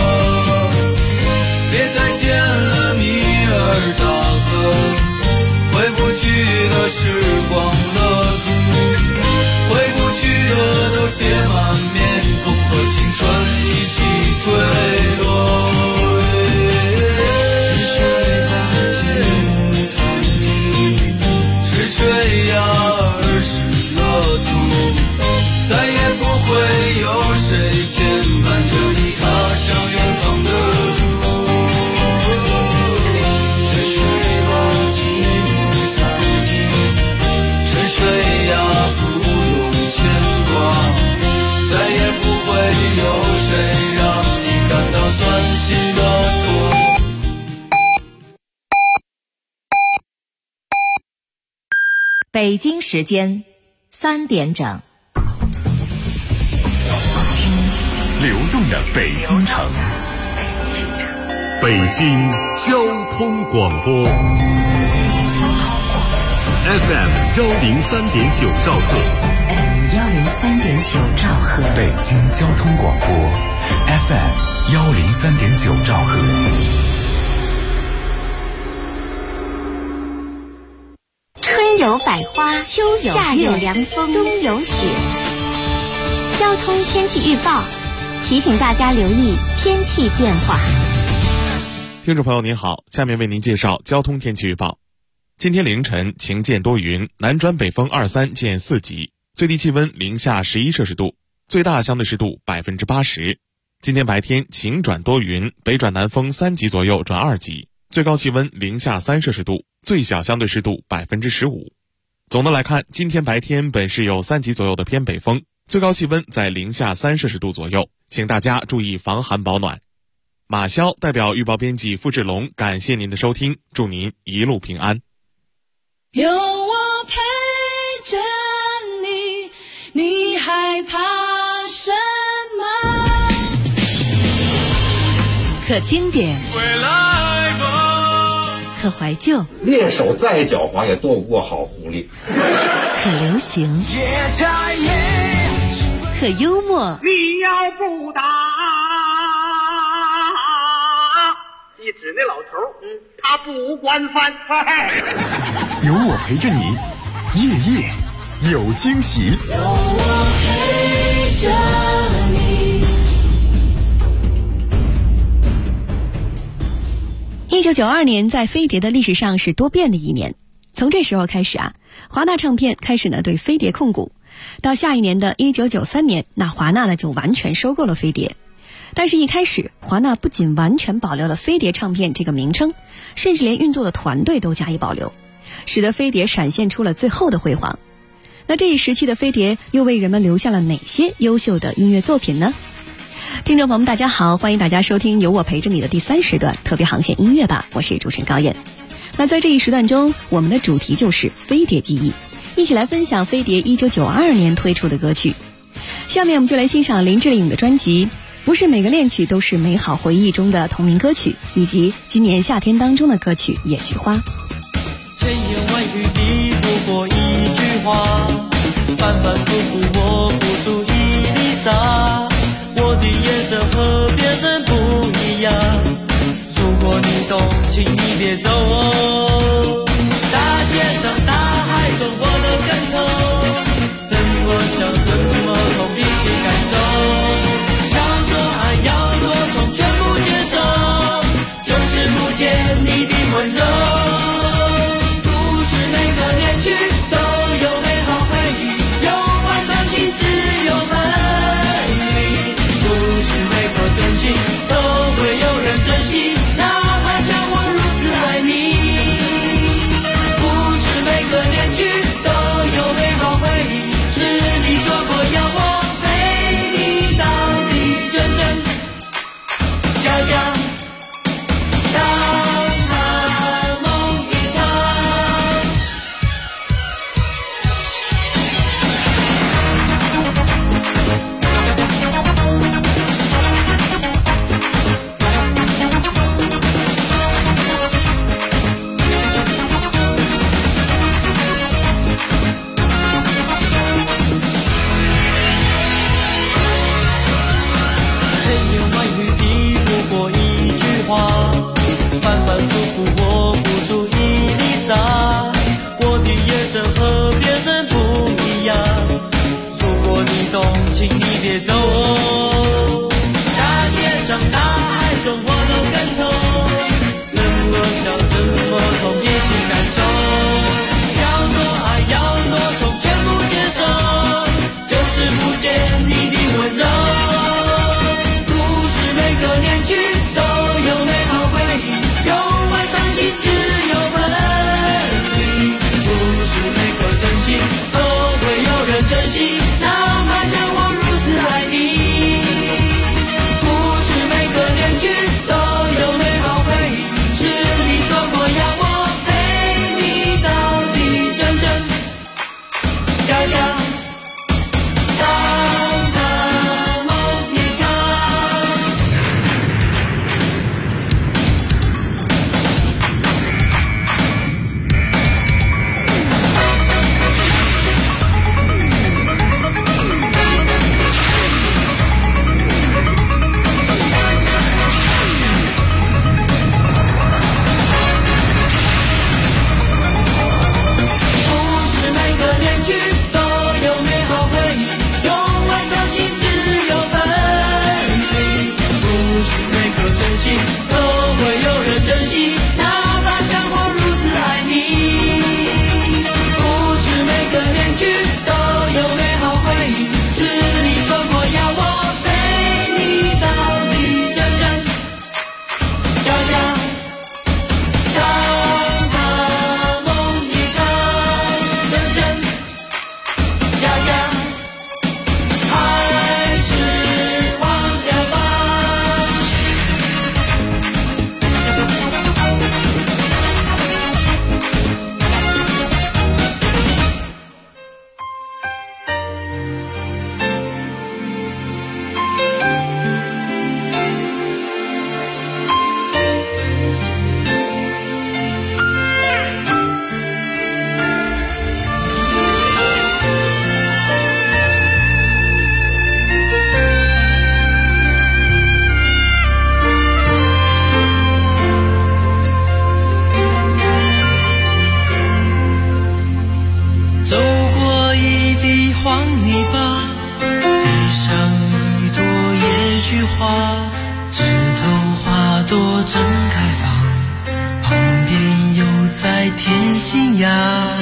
别再见了米尔大哥，回不去的时光乐土，回不去的都写满面孔，和青春一起坠落。水呀，儿时乐土，再也不会有谁牵绊着你踏上远方的路。沉睡吧，继母餐厅，沉睡呀，不用牵挂，再也不会有谁让你感到钻心的痛。 北京时间3点整， 流动的北京城，北京交通广播 FM 103.9兆赫 FM 103.9兆赫， 北京交通广播 FM 103.9兆赫。 春有百花，秋有夏有凉风，冬有雪。交通天气预报提醒大家留意天气变化。 听众朋友您好，下面为您介绍交通天气预报。今天凌晨晴间多云，南转北风2、3见4级，最低气温零下11摄氏度，最大相对湿度80%。今天白天晴转多云，北转南风3级左右转2级，最高气温零下3摄氏度，最小相对湿度15%。总的来看，今天白天本市有3级左右的偏北风，最高气温在零下3摄氏度左右，请大家注意防寒保暖。马潇代表预报编辑付志龙，感谢您的收听，祝您一路平安。 有我陪着你，你害怕什么？ 可经典，可怀旧， 猎手再狡猾也斗不过好狐狸。 可流行，可幽默。 你要不打，一指那老头，他不惯犯。 有我陪着你，夜夜有惊喜。 有我陪着你。 1992年在飞碟的历史上是多变的一年。从这时候开始华纳唱片开始呢对飞碟控股，到下一年的1993年，那华纳呢就完全收购了飞碟。但是一开始，华纳不仅完全保留了飞碟唱片这个名称，甚至连运作的团队都加以保留，使得飞碟闪现出了最后的辉煌。那这一时期的飞碟又为人们留下了哪些优秀的音乐作品呢？听众朋友们大家好，欢迎大家收听由我陪着你的第3时段特别航线音乐吧，我是主持人高燕。那在这一时段中，我们的主题就是飞碟记忆，一起来分享飞碟1992年推出的歌曲。下面我们就来欣赏林志颖的专辑不是每个恋曲都是美好回忆中的同名歌曲，以及今年夏天当中的歌曲野菊花。 千言万语抵不过一句话，反反复复我不出一粒沙，我的眼神和别人不一样，如果你懂请你别走大街上大海中我都跟从，怎么想怎么痛，必须感受，要多爱要多宠全部接受，就是不见你的温柔，不是每个恋曲都有美好回忆，有爱伤心只有分离，不是每颗真心都会有人珍惜，哪怕像我如此爱你，不是每个恋曲都有美好回忆，是你说过要我陪你到底，真真假假，当晚梦一场。千言万语抵不过一句话，反反复复我不出一粒沙，我的眼神和别人不一样，如果你懂请你别走大街上大海中我都跟从，怎么想怎么痛，必须感受，要多爱要多宠全部接受，就是不见你的温柔，不是每个恋曲都有美好回忆，有爱伤心只有分离，不是每颗真心都会有人珍惜，哪怕像我如此爱你，不是每个恋曲都有美好回忆，是你说过要我陪你到底，真真假假，当晚梦一场。不是每个恋曲都有美好回忆，有爱伤心只有分离，不是每颗真心都会有人珍惜，哪怕像我如此爱你，不是每个恋曲都有美好回忆，是你说过要我陪你到底，真真假假，当晚梦一场，真真假假，还是忘掉吧。走过一地黄泥巴，地上一朵野菊花，枝头花朵正开放， 在天心崖，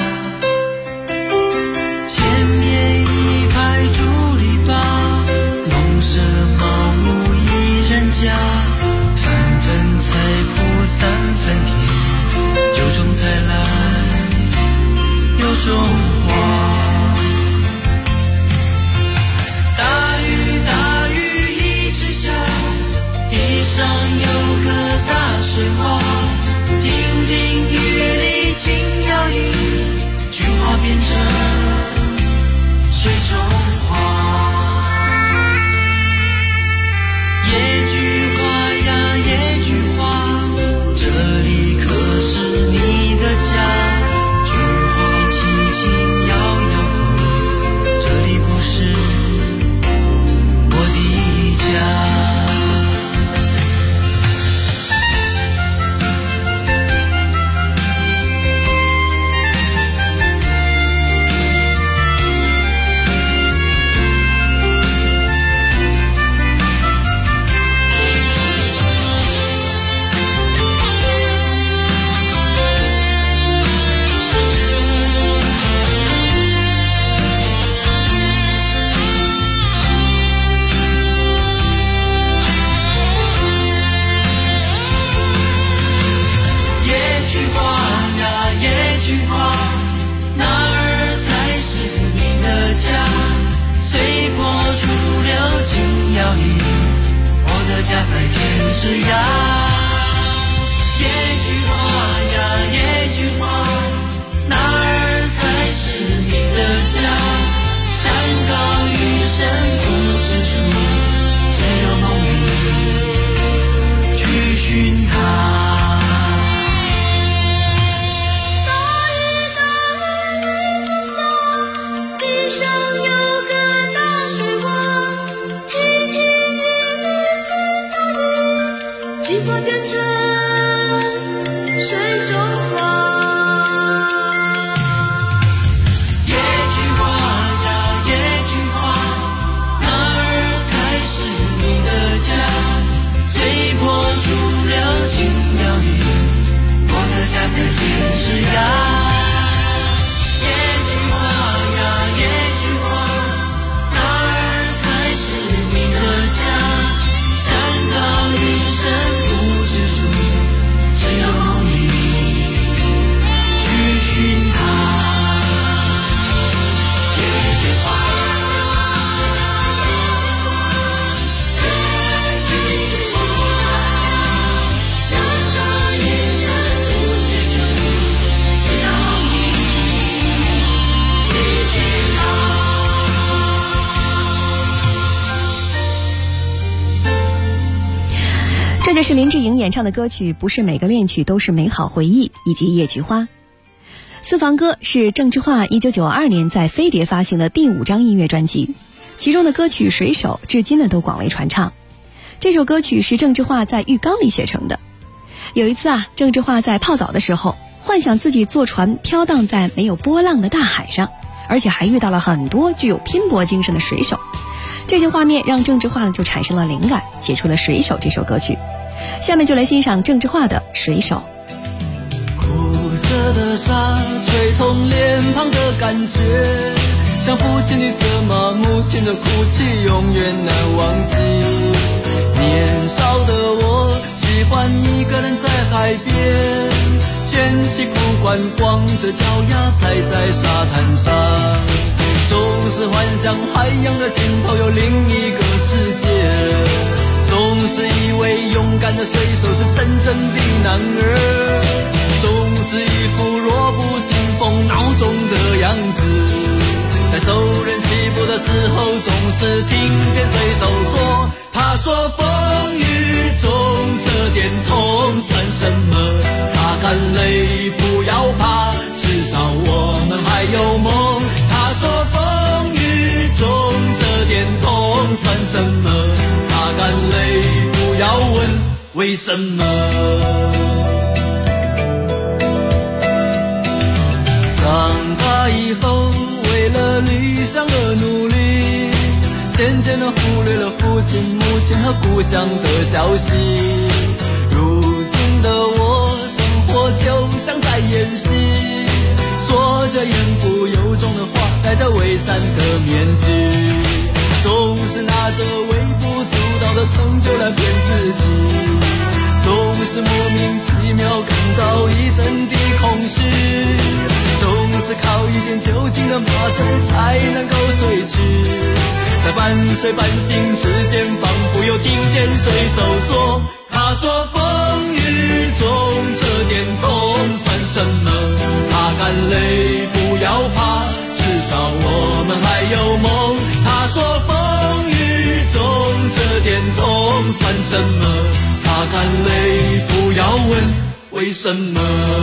前面一排竹篱笆，农舍茅屋一人家，3分菜圃3分田，有种菜来有种花。大雨一直下，地上有个大水洼，亭亭玉立轻摇曳，菊花变成水中花。野菊花呀野菊花，这里可是你的家。菊花轻轻摇摇头，这里不是我的家。家在天之涯，野菊花呀野菊花，哪儿才是你的家？山高云深不知处，只有梦里去寻它。 菊花变成水中花， 野菊花呀野菊花，哪儿才是你的家？随波逐流轻摇曳，我的家在天之涯。野菊花呀野菊花，哪儿才是你的家？山高云深不知处，只有梦里去寻它。野菊花，野菊花，山高云深不知处，只有梦里去寻它。 这就是林志颖演唱的歌曲《不是每个恋曲都是美好回忆》以及《野菊花》。私房歌是郑智化1992年在飞碟发行的第5张音乐专辑，其中的歌曲《水手》至今呢都广为传唱。这首歌曲是郑智化在浴缸里写成的。有一次郑智化在泡澡的时候，幻想自己坐船飘荡在没有波浪的大海上，而且还遇到了很多具有拼搏精神的水手。这些画面让郑智化呢就产生了灵感，写出了《水手》这首歌曲。下面就来欣赏郑智化的《水手》。 苦涩的沙吹痛脸庞的感觉，像父亲的责骂，母亲的哭泣，永远难忘记。年少的我喜欢一个人在海边，卷起裤管，光着脚丫踩在沙滩上，总是幻想海洋的尽头有另一个世界，总是以为勇敢的水手是真正的男儿，总是一副弱不禁风孬种的样子，在受人欺负的时候总是听见水手说，他说风雨中这点痛算什么，擦干泪不要怕，至少我们还有梦。他说风雨中这点痛算什么，擦干泪不要问为什么。长大以后为了理想而努力，渐渐地忽略了父亲母亲和故乡的消息。如今的我生活活就像在演戏，说着言不由衷的话，戴着伪善的面具，总是拿着微不足道的成就来骗自己，总是莫名其妙感到一阵的空虚，总是靠一点酒精的麻醉才能够睡去，在半睡半醒之间，仿佛又听见水手说，他说风雨中这点痛算什么，擦干泪不要怕，至少我们还有梦。他说风雨中这点痛算什么，擦干泪不要问为什么。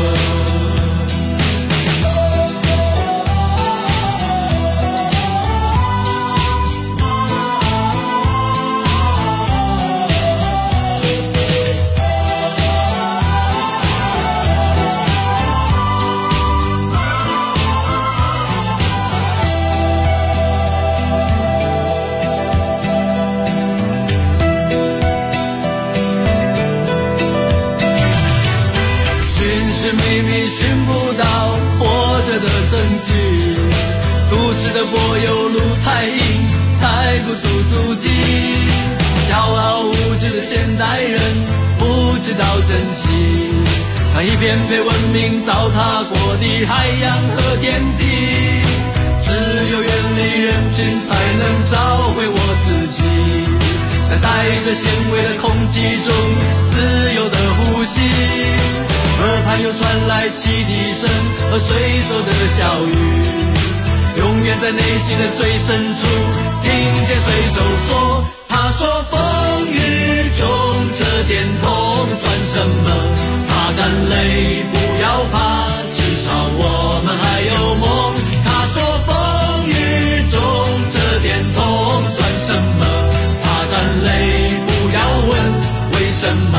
寻不到活着的证据，都市的柏油路太硬，踩不出足迹，骄傲无知的现代人不知道珍惜，那一片被文明糟蹋过的海洋和天地，只有远离人群才能找回我自己，在带着咸味的空气中自由的呼吸，河畔又传来汽笛声和水手的笑语，永远在内心的最深处听见水手说，他说风雨中这点痛算什么，擦干泪不要怕，至少我们还有梦。他说风雨中这点痛算什么，擦干泪不要问为什么。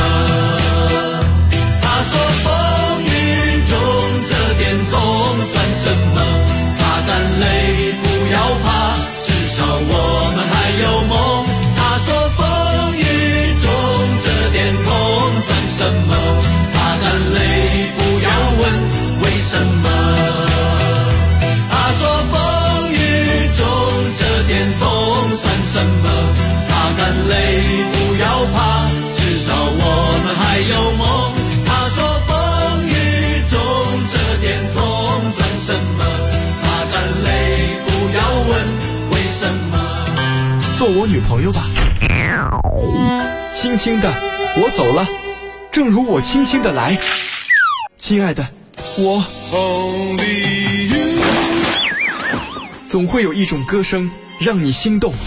他说风雨中这点痛算什么，擦干泪不要怕，至少我们还有梦。他说风雨中这点痛算什么，擦干泪不要问为什么。他说风雨中这点痛算什么，擦干泪不要怕，至少我们还有梦。他说风雨中这点痛算什么，擦干泪不要问为什么。 做我女朋友吧。轻轻的我走了，正如我轻轻的来。亲爱的，我总会有一种歌声让你心动，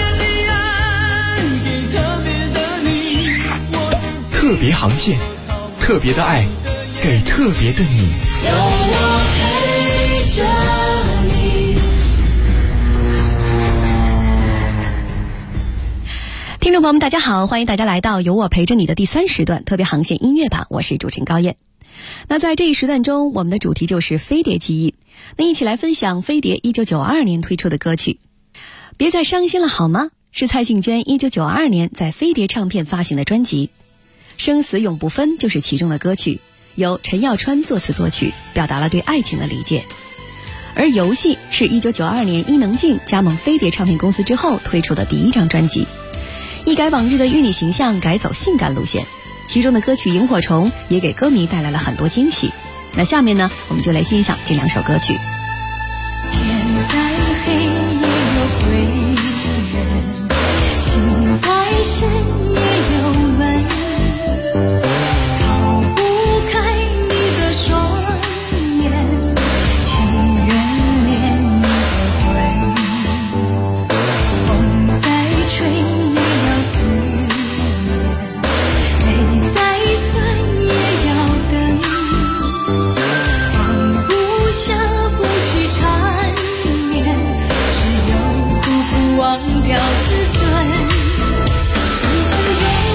特别航线，特别的爱给特别的你。 有我陪着你。 听众朋友们大家好，欢迎大家来到有我陪着你的第3时段特别航线音乐榜，我是主持人高燕。那在这一时段中，我们的主题就是飞碟记忆，那一起来分享飞碟1992年推出的歌曲。别再伤心了好吗，是蔡幸娟1992年在飞碟唱片发行的专辑，生死永不分就是其中的歌曲，由陈耀川作词作曲，表达了对爱情的理解。而游戏是1992年伊能静加盟飞碟唱片公司之后推出的第1张专辑，一改往日的玉女形象，改走性感路线，其中的歌曲萤火虫也给歌迷带来了很多惊喜。那下面呢，我们就来欣赏这2首歌曲。 天再黑也有归人，心再深也有门，逃不开你的双眼，情人恋你的魂，风再吹也要思念，泪再酸也要等，放不下不去缠绵，只有苦苦忘掉自尊，生死有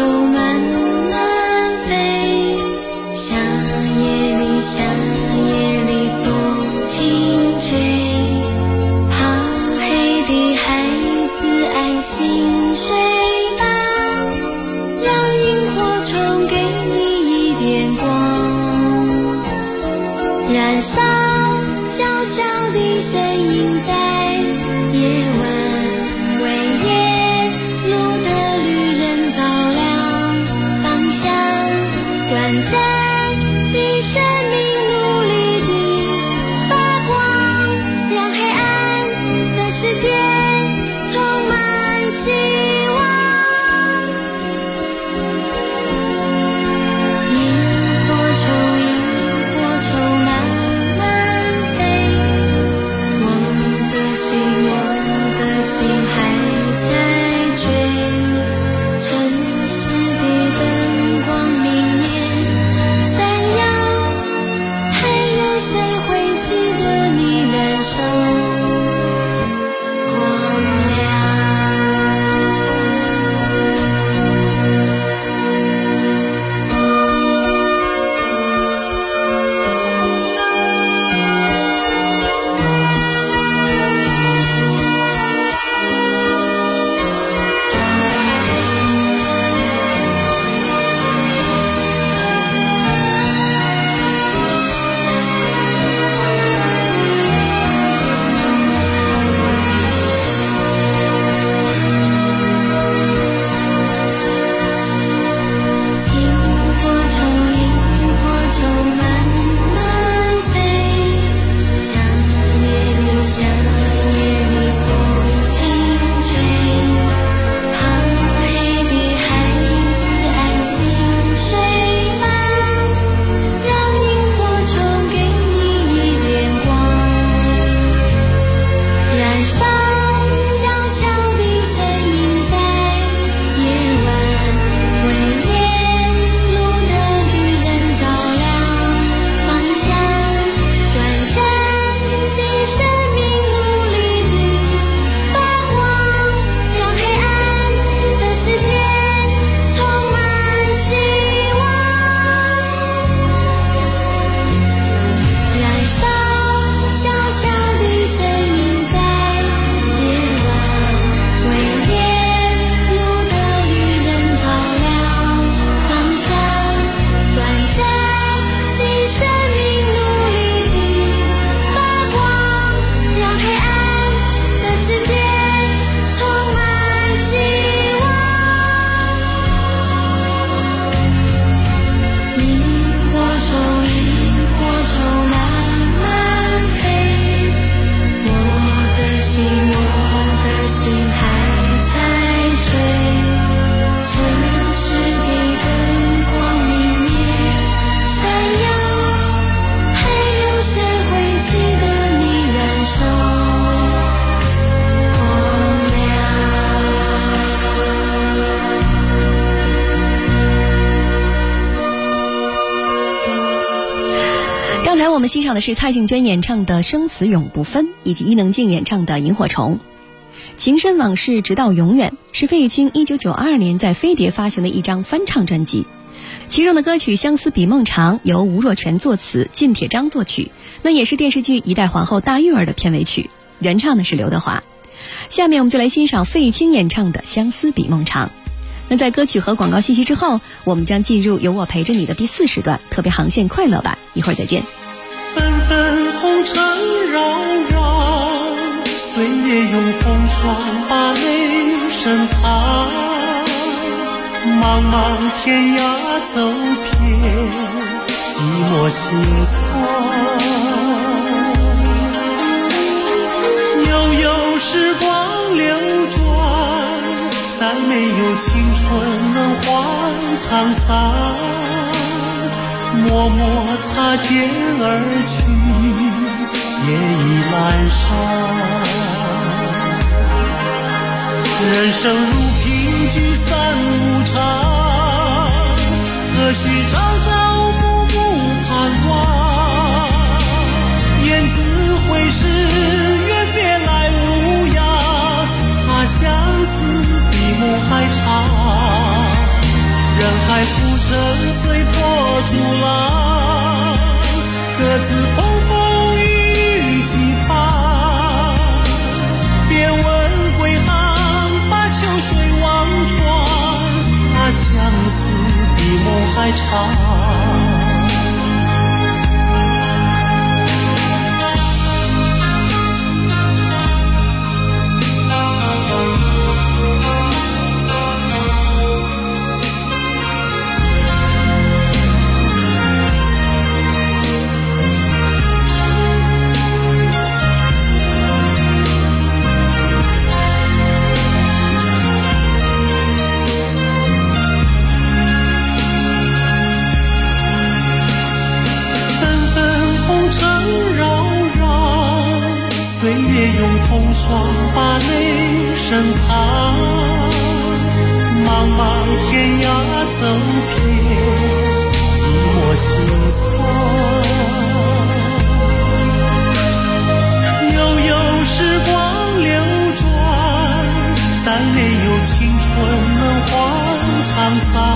愁慢慢飞，夏夜里夏夜里风轻吹，怕黑的孩子安心睡吧，让萤火虫给你一点光，燃烧小小的身影在夜晚，为夜路的旅人照亮方向，短暂的生命努力地发光，让黑暗的世界充满希望。萤火虫慢慢飞，我的心还在追，城市的灯光明灭闪耀，还有谁会记得你燃烧光亮？ 我们欣赏的是蔡幸娟演唱的《生死永不分》，以及伊能静演唱的《萤火虫》。情深往事直到永远是费玉清1992年在飞碟发行的一张翻唱专辑，其中的歌曲《相思比梦长》由吴若权作词，靳铁章作曲，那也是电视剧《一代皇后大玉儿》的片尾曲，原唱的是刘德华。下面我们就来欣赏费玉清演唱的《相思比梦长》。那在歌曲和广告信息之后，我们将进入有我陪着你的第4时段特别航线快乐版，一会儿再见。 纷纷红尘扰扰，岁月用风霜把泪深藏。茫茫天涯走遍，寂寞心酸。悠悠时光流转，再没有青春能换沧桑。默默擦肩而去，夜已阑珊。人生如凭据散无常，何须朝朝暮暮盼望？雁字会是远别来无恙，怕相思比梦还长。 海浮沉随波逐浪，各自风风雨雨几番。别问归航，把秋水望穿，相思比梦还长。岁月用风霜把泪深藏，茫茫天涯走遍寂寞心酸。悠悠时光流转，再没有青春能换沧桑。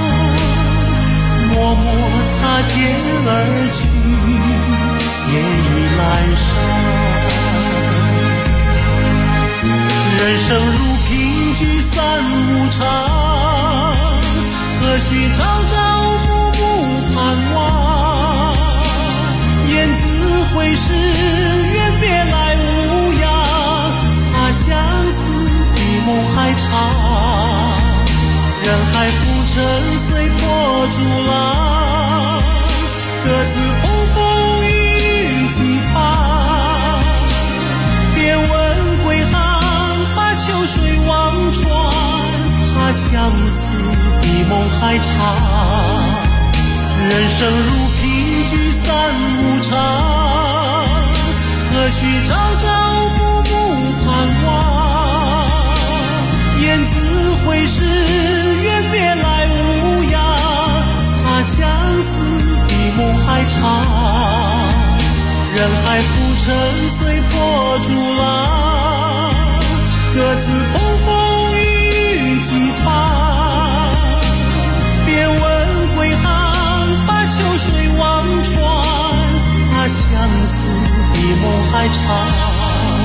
默默擦肩而去，夜已阑珊。人生如凭据三无常，何须朝朝暮暮盼望？雁字回时，愿别来无恙，怕相思比梦还长。人海浮沉随波逐浪，各自风风雨雨几番。别问归航，把秋水望穿，怕相思比梦还长。人生如凭据三无常，何须朝朝暮暮盼望？雁字回时，愿别来无恙，怕相思比梦还长。人海浮沉随波逐浪，各自风风雨雨几番。别问归航，把秋水望穿，怕相思比梦还长。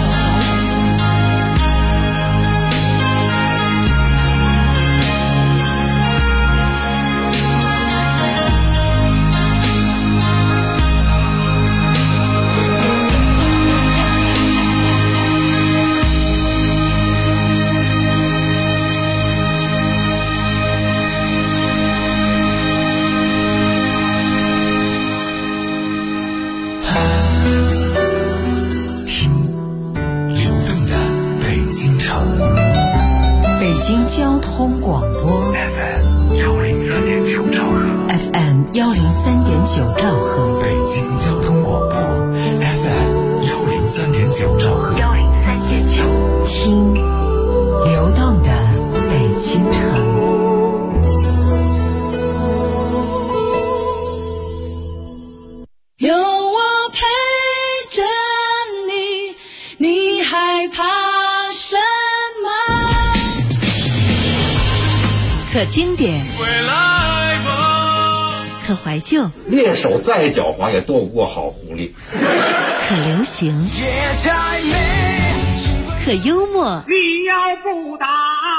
北京交通广播 FM 103.9兆赫 FM 103.9兆赫， 北京交通广播 FM 103.9兆赫 103.9，听流动的北京城。 有我陪着你，你害怕什么？ 可经典，可怀旧， 猎手再狡猾也斗不过好狐狸。 可流行，可幽默。 你要不打，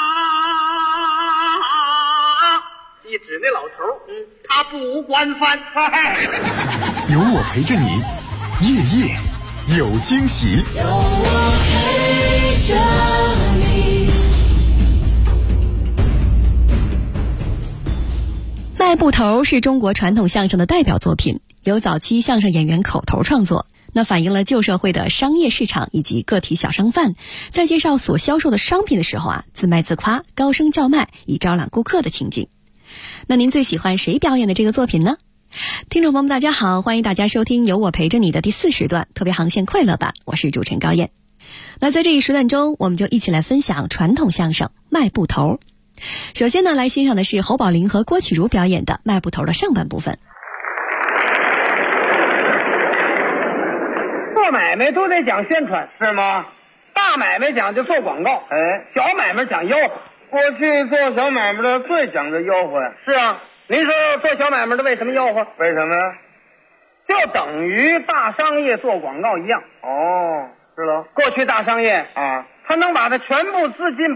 一指那老头，他不惯犯。 有我陪着你，夜夜有惊喜。 有我陪着你。 卖布头是中国传统相声的代表作品，由早期相声演员口头创作，那反映了旧社会的商业市场以及个体小商贩在介绍所销售的商品的时候自卖自夸、高声叫卖，以招揽顾客的情景。那您最喜欢谁表演的这个作品呢？听众朋友们大家好，欢迎大家收听由我陪着你的第4时段特别航线快乐版，我是主持人高燕。那在这一时段中，我们就一起来分享传统相声卖布头。首先呢，来欣赏的是侯宝林和郭启儒表演的卖布头的上半部分。 做买卖都得讲宣传，是吗？大买卖讲究做广告，小买卖讲吆喝。 过去做小买卖的最讲究吆喝呀。 是啊，您说做小买卖的为什么吆喝？ 为什么呀？ 就等于大商业做广告一样。 哦，是了。 过去大商业啊， 他能把他全部资金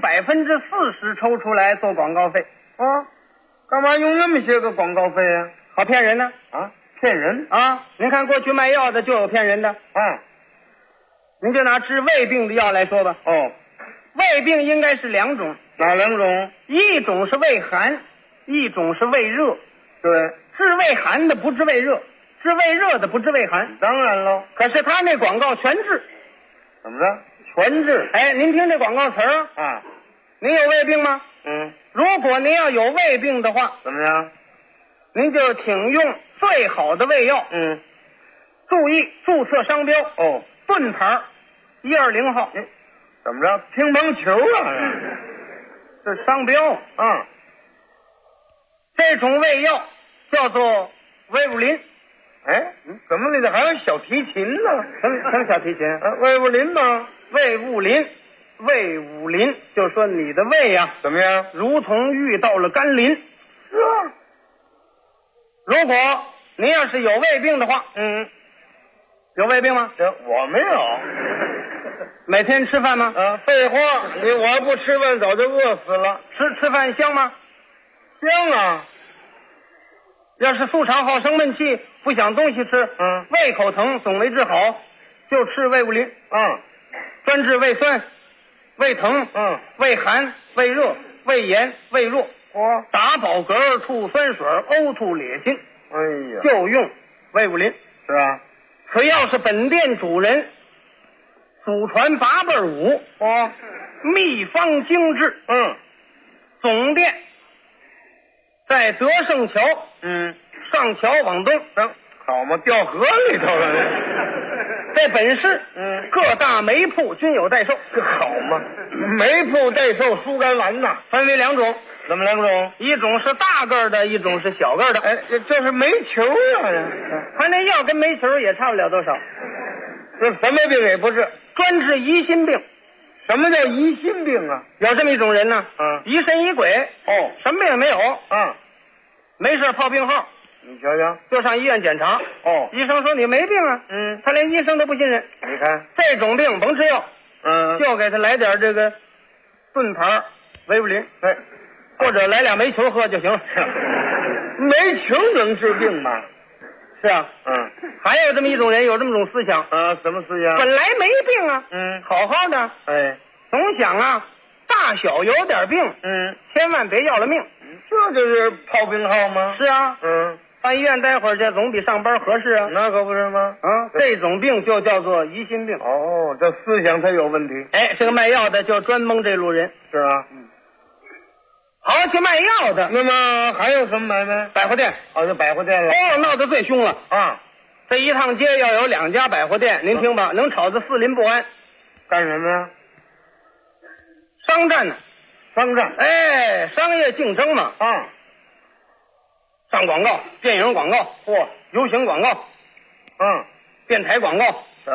40%抽出来做广告费。 啊，干嘛用那么些个广告费呀？ 好骗人呢。 啊，骗人啊！您看过去卖药的就有骗人的。 啊， 您就拿治胃病的药来说吧。 哦， 胃病应该是2种。 哪2种？ 一种是胃寒，一种是胃热。 对， 治胃寒的不治胃热，治胃热的不治胃寒。 当然喽。 可是他那广告全治。 怎么着？全治？ 哎，您听这广告词儿啊。 您有胃病吗？ 嗯。 如果您要有胃病的话， 怎么样？ 您就请用最好的胃药。 嗯。 注意注册商标。 哦。 盾牌120号。 怎么着？乒乓球啊？ 这是商标。 啊。 这种胃药叫做维吾林。 哎，怎么里头还有小提琴呢？ 什么小提琴？ 维吾林吗？ 维吾林，魏武林，就说你的胃呀， 怎么样？ 如同遇到了甘霖。 是啊。 如果您要是有胃病的话，有胃病吗？ 我没有。 每天吃饭吗？ 废话，我要不吃饭早就饿死了。 吃饭香吗？ 香啊。 要是素肠好生闷气，不想东西吃，胃口疼总没治好，就吃维吾林。专治胃酸、胃疼、胃寒、胃热、胃炎、胃弱。打饱嗝、吐酸水、呕吐咧心。 哎呀， 就用维吾林。 是啊。 此药是本店主人祖传8辈5。秘方精致。总店在德胜桥。上桥往东。 好嘛，掉河里头了。 在本市，各大煤铺均有代售。 好嘛，煤铺代售疏肝丸呐， 分为2种。 怎么2种？ 一种是大个的，一种是小个的。 哎，这是煤球啊！ 他那药跟煤球也差不了多少。 这什么病也不治， 专治疑心病。 什么叫疑心病啊？ 有这么一种人呢，疑神疑鬼。什么病也没有。没事泡病号。 你瞧瞧， 就上医院检查。医生说你没病啊。他连医生都不信任。 你看这种病甭吃药。就给他来点这个盾牌维吾林。或者来2煤球喝就行了。 煤球能治病吗？ 是啊。还有这么一种人，有这么种思想。 什么思想？ 本来没病啊。好好的。 哎， 总想啊，大小有点病。千万别要了命。 这就是泡病号吗？ 是啊。上医院待会儿去，总比上班合适啊。 那可不是吗？ 这种病就叫做疑心病。 这思想它有问题。 哎，这个卖药的就专蒙这路人。 是啊。 好，去卖药的。 那么还有什么买卖？ 百货店。 就百货店了。 闹得最凶了啊！这一趟街要有2家百货店，您听吧，能吵得四邻不安。 干什么呀？ 商战呢？ 商战。 哎，商业竞争嘛。上广告，电影广告，游行广告，电台广告。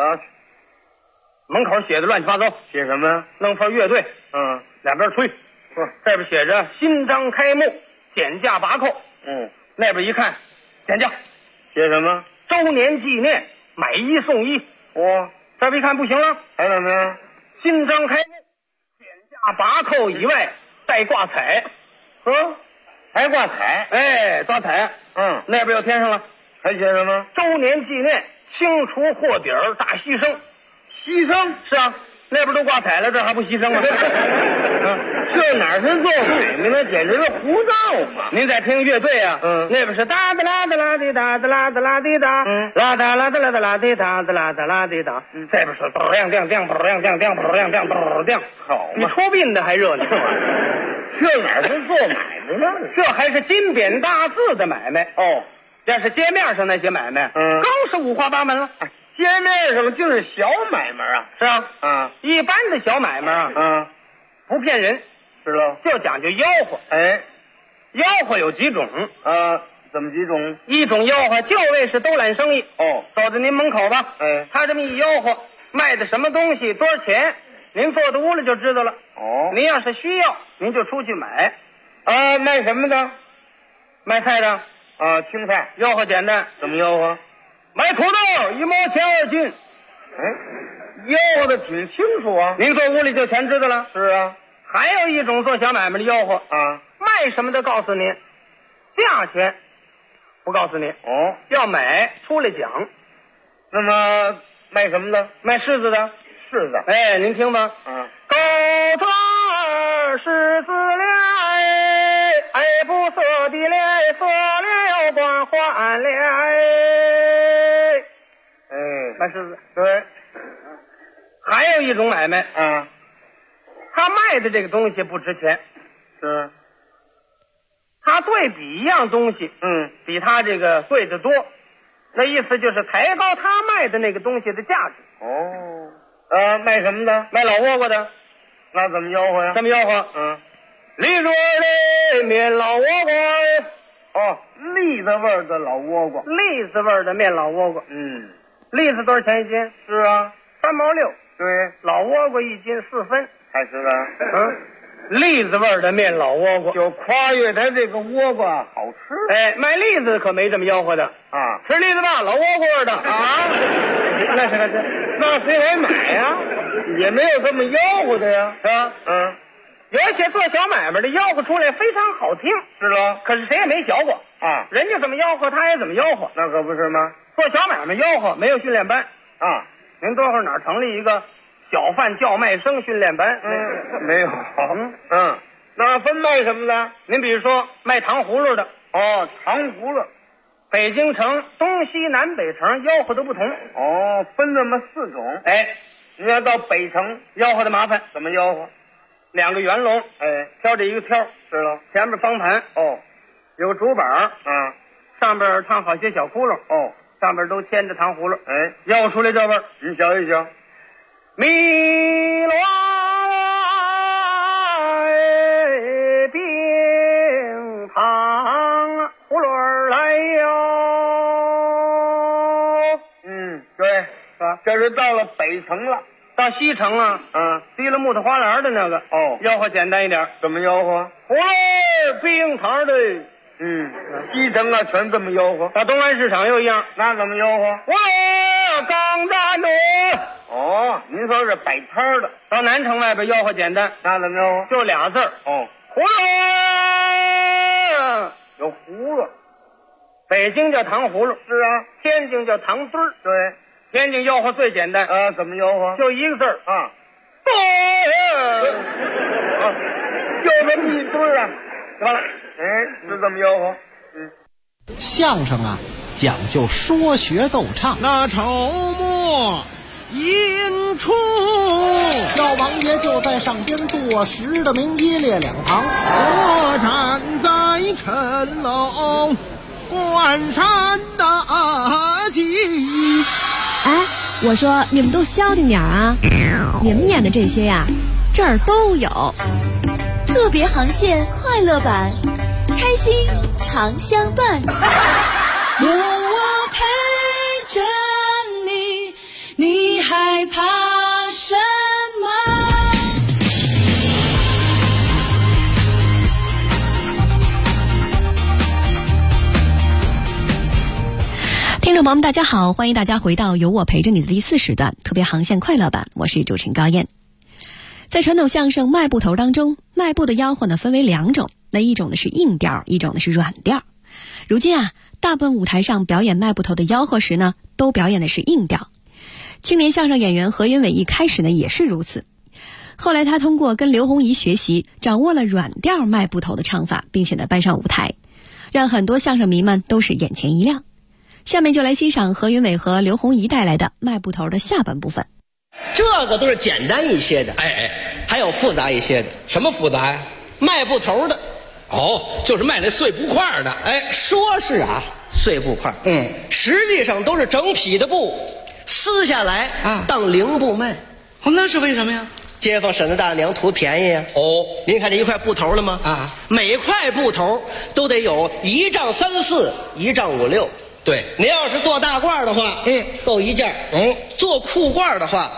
门口写的乱七八糟。 写什么呀？ 弄份乐队。两边吹。这边写着新章开幕，减价拔扣。那边一看，减价。 写什么？ 周年纪念，买1送1。这边一看不行了， 还怎么样？ 新章开幕，减价拔扣以外带挂彩。 还挂彩？ 哎，抓彩。那边又添上了， 还写什么？ 周年纪念，清除货底儿，大牺牲。 牺牲？ 是啊。那边都挂彩了，这还不牺牲吗？ 这哪是做买卖，那简直是胡闹嘛！ 您在听乐队啊？那边是哒哒啦哒啦滴哒哒啦哒啦滴哒，啦哒啦哒啦哒啦滴哒哒啦哒啦滴哒。这边是啵亮亮亮啵亮亮亮啵亮亮啵亮。 好， 比出殡的还热闹。 这哪是做买卖呢？ 这还是金匾大字的买卖。要是街面上那些买卖，更是五花八门了。 街面上就是小买卖啊。 是啊。一般的小买卖啊，不骗人， 知道， 就讲究吆喝。 哎， 吆喝有几种怎么几种？ 一种吆喝就为是兜揽生意。走到您门口吧，他这么一吆喝，卖的什么东西，多少钱， 您坐到屋里就知道了。 哦， 您要是需要，您就出去买。 啊，卖什么的？ 卖菜的啊，青菜， 吆喝简单， 怎么吆喝？ 买土豆1毛钱2斤。 吆喝的挺清楚啊。 您坐屋里就全知道了。 是啊。 还有一种做小买卖的吆喝啊， 卖什么的告诉您，价钱不告诉您。 哦， 要买出来讲。 那么卖什么的？ 卖柿子的。 柿子。 哎，您听吧。高庄柿子嘞，哎，不色的嘞，色了光换嘞。 哎， 卖柿子。对。还有一种买卖啊， 他卖的这个东西不值钱， 是。 他对比一样东西，比他这个贵得多，那意思就是抬高他卖的那个东西的价值。 哦，卖什么的？ 卖老倭瓜的。 那怎么吆喝呀？ 这么吆喝，栗子味的面老倭瓜。 哦，栗子味的老倭瓜。 栗子味的面老倭瓜。栗子多少钱一斤？ 是啊 ，3毛6。 对， 老倭瓜1斤4分。 还是啊。 栗子味的面老倭瓜， 就跨越它这个倭瓜好吃。 哎，卖栗子可没这么吆喝的啊！ 吃栗子吧，老倭瓜味的啊！ 那谁来买呀？也没有这么吆喝的呀， 是吧？有些做小买卖的吆喝出来非常好听， 是喽。 可是谁也没学过啊， 人家怎么吆喝，他也怎么吆喝， 那可不是吗？ 做小买卖吆喝没有训练班啊， 您多会儿哪儿成立一个小贩叫卖声训练班？ 没有。那分卖什么的？ 您比如说卖糖葫芦的。 哦，糖葫芦。 北京城东西南北城吆喝都不同。 哦，分这么4种。 哎， 你要到北城吆喝的麻烦， 怎么吆喝 ？2个圆笼， 哎， 挑着一个挑， 是了， 前面方盘， 哦， 有个竹板，上边烫好些小窟窿， 哦， 上边都添着糖葫芦， 哎， 吆出来这味儿， 你瞧一瞧， 米罗冰糖葫芦来哟， 对，这是到了北城了。 到西城啊，提了木头花篮的那个，吆喝简单一点， 怎么吆喝？ 葫芦冰糖的， 西城啊，全这么吆喝。 到东安市场又一样， 那怎么吆喝？ 葫芦钢蛋的。 哦，您说是摆摊的。 到南城外边吆喝简单， 那怎么吆喝？ 就俩字儿。葫芦有葫芦。 北京叫糖葫芦， 是啊。 天津叫糖墩儿， 对。 天津吆喝最简单怎么吆喝？ 就一个字儿就这么一堆儿啊， 完了， 是这么吆喝。 相声啊，讲究说学逗唱。 那筹末引出， 老王爷就在上边坐实的名一列两旁， 我站在谶楼关山大吉。 哎，我说你们都消停点啊！你们演的这些呀，这儿都有。 特别航线快乐版，开心常相伴。有我陪着你，你害怕什么？ 听众朋友们大家好，欢迎大家回到有我陪着你的第4时段特别航线快乐版，我是主持人高燕。在传统相声卖布头当中，卖布的吆喝呢分为2种，那一种呢是硬调，一种呢是软调。如今啊，大部分舞台上表演卖布头的吆喝时呢，都表演的是硬调。青年相声演员何云伟一开始呢也是如此，后来他通过跟刘洪怡学习，掌握了软调卖布头的唱法，并且呢搬上舞台，让很多相声迷们都是眼前一亮。下面就来欣赏何云伟和刘洪怡带来的卖布头的下半部分。 这个都是简单一些的，还有复杂一些的。什么复杂呀？卖布头的，就是卖那碎布块的。说是啊，碎布块，实际上都是整匹的布，撕下来当零布卖。那是为什么呀？街坊婶子大娘图便宜呀。您看这一块布头了吗？每块布头都得有1丈34，1丈56。对，您要是做大褂的话，够1件；做裤褂的话，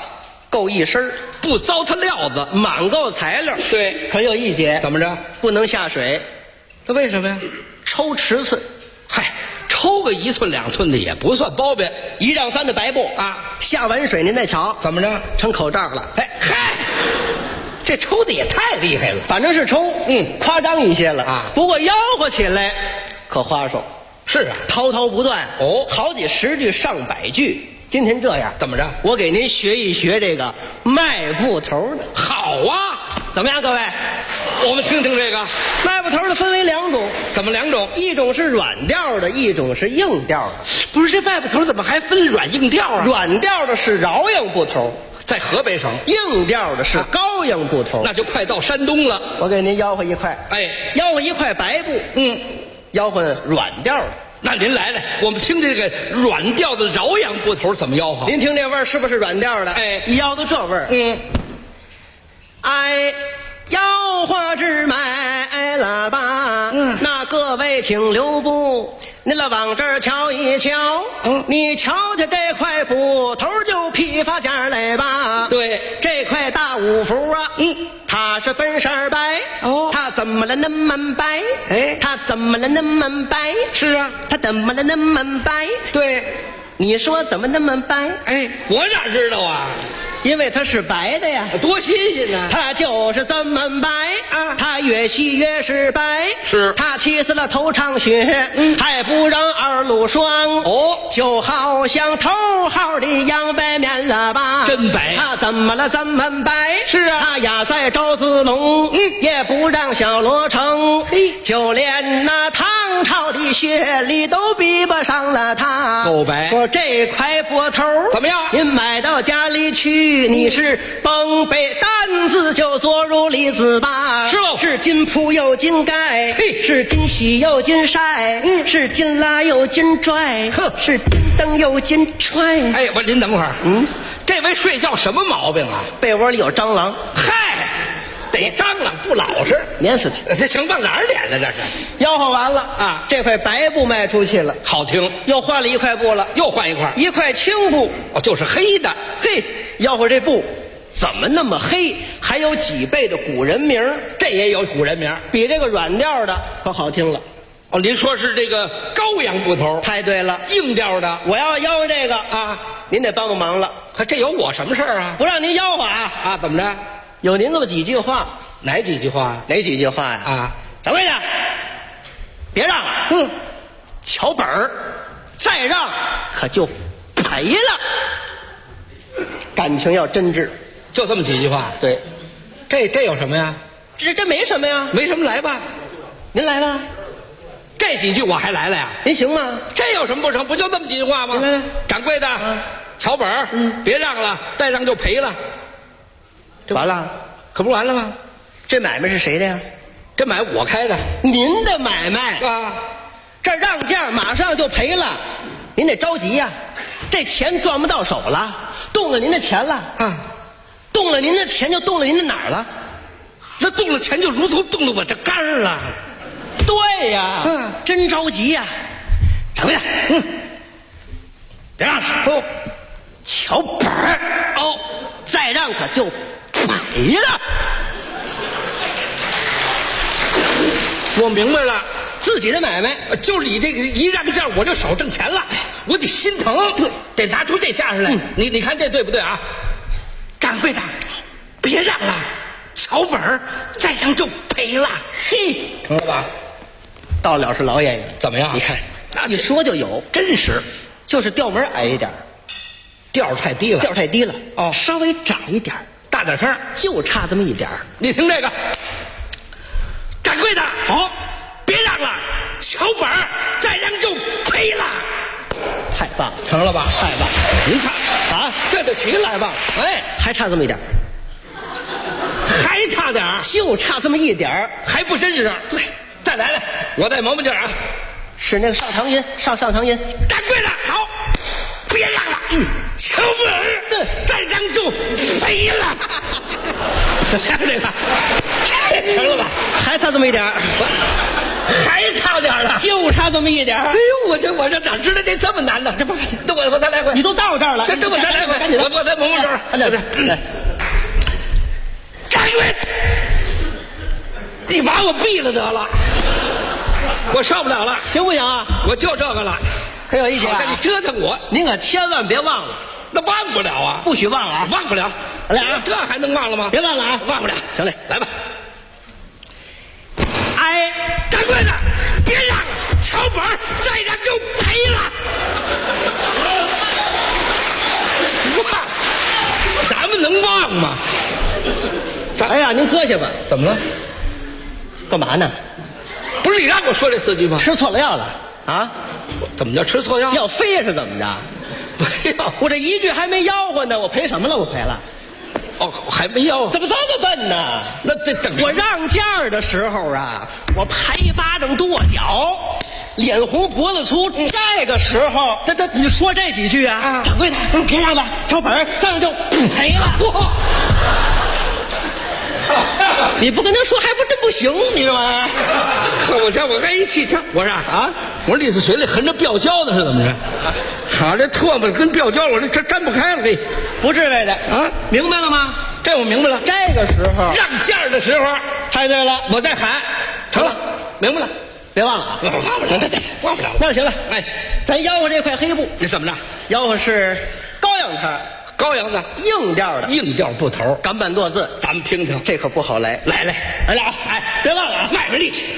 够一身， 不糟蹋料子， 满够材料。 对， 可有一节， 怎么着？ 不能下水。 这为什么呀？ 抽尺寸。 嗨，抽个1寸2寸的也不算包贬。 1丈3的白布啊， 下完水您再瞧， 怎么着？ 成口罩了。 哎嗨，这抽的也太厉害了。 反正是抽，夸张一些了啊。 不过吆喝起来可花哨。 是啊， 滔滔不断哦， 好几10句上100句。今天这样， 怎么着？ 我给您学一学这个卖布头的。 好啊， 怎么样，各位？ 我们听听这个卖布头的分为2种。 怎么2种？ 一种是软调的，一种是硬调的。 不是，这卖布头怎么还分软硬调啊？ 软调的是饶阳布头， 在河北省； 硬调的是高阳布头， 那就快到山东了。 我给您吆喝一块， 哎， 吆喝一块白布，吆喝软调的。 那您来，我们听这个软调的饶阳布头怎么吆喝？ 您听这味儿是不是软调的？ 哎， 一吆喝这味儿，哎，吆喝只卖了吧？那各位请留步，您来往这儿瞧一瞧。你瞧瞧这块布头就批发价来吧。 对， 这块大五福啊，它是本色白。哦，它怎么了那么白？哎，它怎么了那么白？ 是啊， 它怎么了那么白？ 对， 你说怎么那么白？ 哎，我哪知道啊？ 因为它是白的呀， 多新鲜呢！ 它就是这么白啊，它越细越是白。 是， 它起死了头场血，还不让2路霜。 哦， 就好像头号的洋白面了吧？ 真白！ 它怎么了这么白？ 是啊， 它压在赵子龙，也不让小罗成。就连那唐朝的薛礼都比不上了它。 够白！ 说这块布头怎么样？ 您买到家里去。你是绷背担子就坐入里子吧？ 是喽， 是金铺又金盖，是金洗又金晒，是金拉又金拽，是金蹬又金踹。 哎，您等会儿，这位睡觉什么毛病啊？ 被窝里有蟑螂。 嗨，逮蟑螂不老实， 碾死他！ 这成往哪儿撵的？这是吆喝完了啊！ 这块白布卖出去了， 好听。 又换了一块布了， 又换一块， 一块青布， 就是黑的。 嘿，吆喝这布怎么那么黑？还有几倍的古人名， 这也有古人名， 比这个软调的可好听了。 哦，您说是这个高阳布头？ 太对了， 硬调的。 我要吆喝这个啊，您得帮帮忙了。 可这有我什么事儿啊？ 不让您吆喝啊！ 啊，怎么着？ 有您这么几句话。 哪几句话？ 哪几句话呀？ 啊， 掌柜的，别让了，瞧本儿，再让可就赔了。感情要真挚， 就这么几句话。 对， 这有什么呀？ 这没什么呀， 没什么，来吧， 您来了。 这几句我还来了呀？ 您行吗？ 这有什么不成？不就这么几句话吗？ 来来， 掌柜的，瞧本儿，别让了，再让就赔了。 这完了， 可不完了吗？ 这买卖是谁的呀？ 这买我开的。 您的买卖啊？ 这让价马上就赔了，您得着急呀。这钱赚不到手了，动了您的钱了啊！ 动了您的钱就动了您的哪儿了？ 那动了钱就如同动了我这肝儿了。 对呀，真着急呀！掌柜的，别让了，瞧本儿哦，再让可就赔了。 我明白了， 自己的买卖就是你这个一让价我就少挣钱了，我得心疼，得拿出这价上来。你看这对不对啊？掌柜的，别让了，瞧本儿，再让就赔了。嘿，成了吧？ 到了是老演员， 怎么样？ 你看，一说就有， 真实， 就是调门矮一点， 调太低了， 调太低了。 哦， 稍微窄一点， 大点声， 就差这么一点。 你听这个，掌柜的，别让了，瞧本儿，再让就赔了。 太棒了， 成了吧？ 太棒了！ 您看啊， 对得起来吧？ 哎，还差这么一点， 还差点儿， 就差这么一点儿， 还不真实。对，再来，我再磨磨劲儿啊！ 是那个上长音，上长音。 掌柜的，好，别让了，瞧本儿，再让就赔了。这个成了吧？ 还差这么一点儿， 还差点了， 就就差这么一点。 哎呦，我这哪知道这这么难呢？这不，我再来回。 你都到这儿了， 这我再来回， 赶紧的， 我再蒙蒙手。 来， 张云，你把我毙了得了，我受不了了， 行不行啊？ 我就这个了。 可有一点啊， 你折腾我， 您可千万别忘了。 那忘不了啊， 不许忘了啊， 忘不了。 来啊， 这还能忘了吗？ 别忘了啊， 忘不了。 行嘞， 来吧。哎，掌柜的，别让了，瞧本再让就赔了。忘，咱们能忘吗？ 哎呀，您搁下吧。 怎么了？ 干嘛呢？ 不是你让我说这4句吗？ 吃错了药了啊？ 怎么叫吃错药？ 要飞是怎么着？ 没有， 我这一句还没吆喝呢，我赔什么了？我赔了。 哦，还没吆喝？ 怎么这么笨呢？ 那这等我让价的时候啊，我拍巴掌跺脚，脸红脖子粗。这个时候，你说这几句啊，掌柜的，别让了，抄本这样就赔了。你不跟他说还不真不行，你知道吗？ 我这一气枪，我说啊，我说里头水里含着吊胶的是怎么着？好，这唾沫跟吊胶，我这粘不开了，这不是为的啊，明白了吗？ 这我明白了。 这个时候让价的时候， 猜对了， 我再喊，成了，明白了， 别忘了啊， 忘不了，忘不了。 那行了，哎，咱吆喝这块黑布， 你怎么着？ 吆喝是高阳台。 高阳的硬调的， 硬调布头， 赶板跺字， 咱们听听， 这可不好来。 来了啊！ 哎，别忘了啊， 卖卖力气。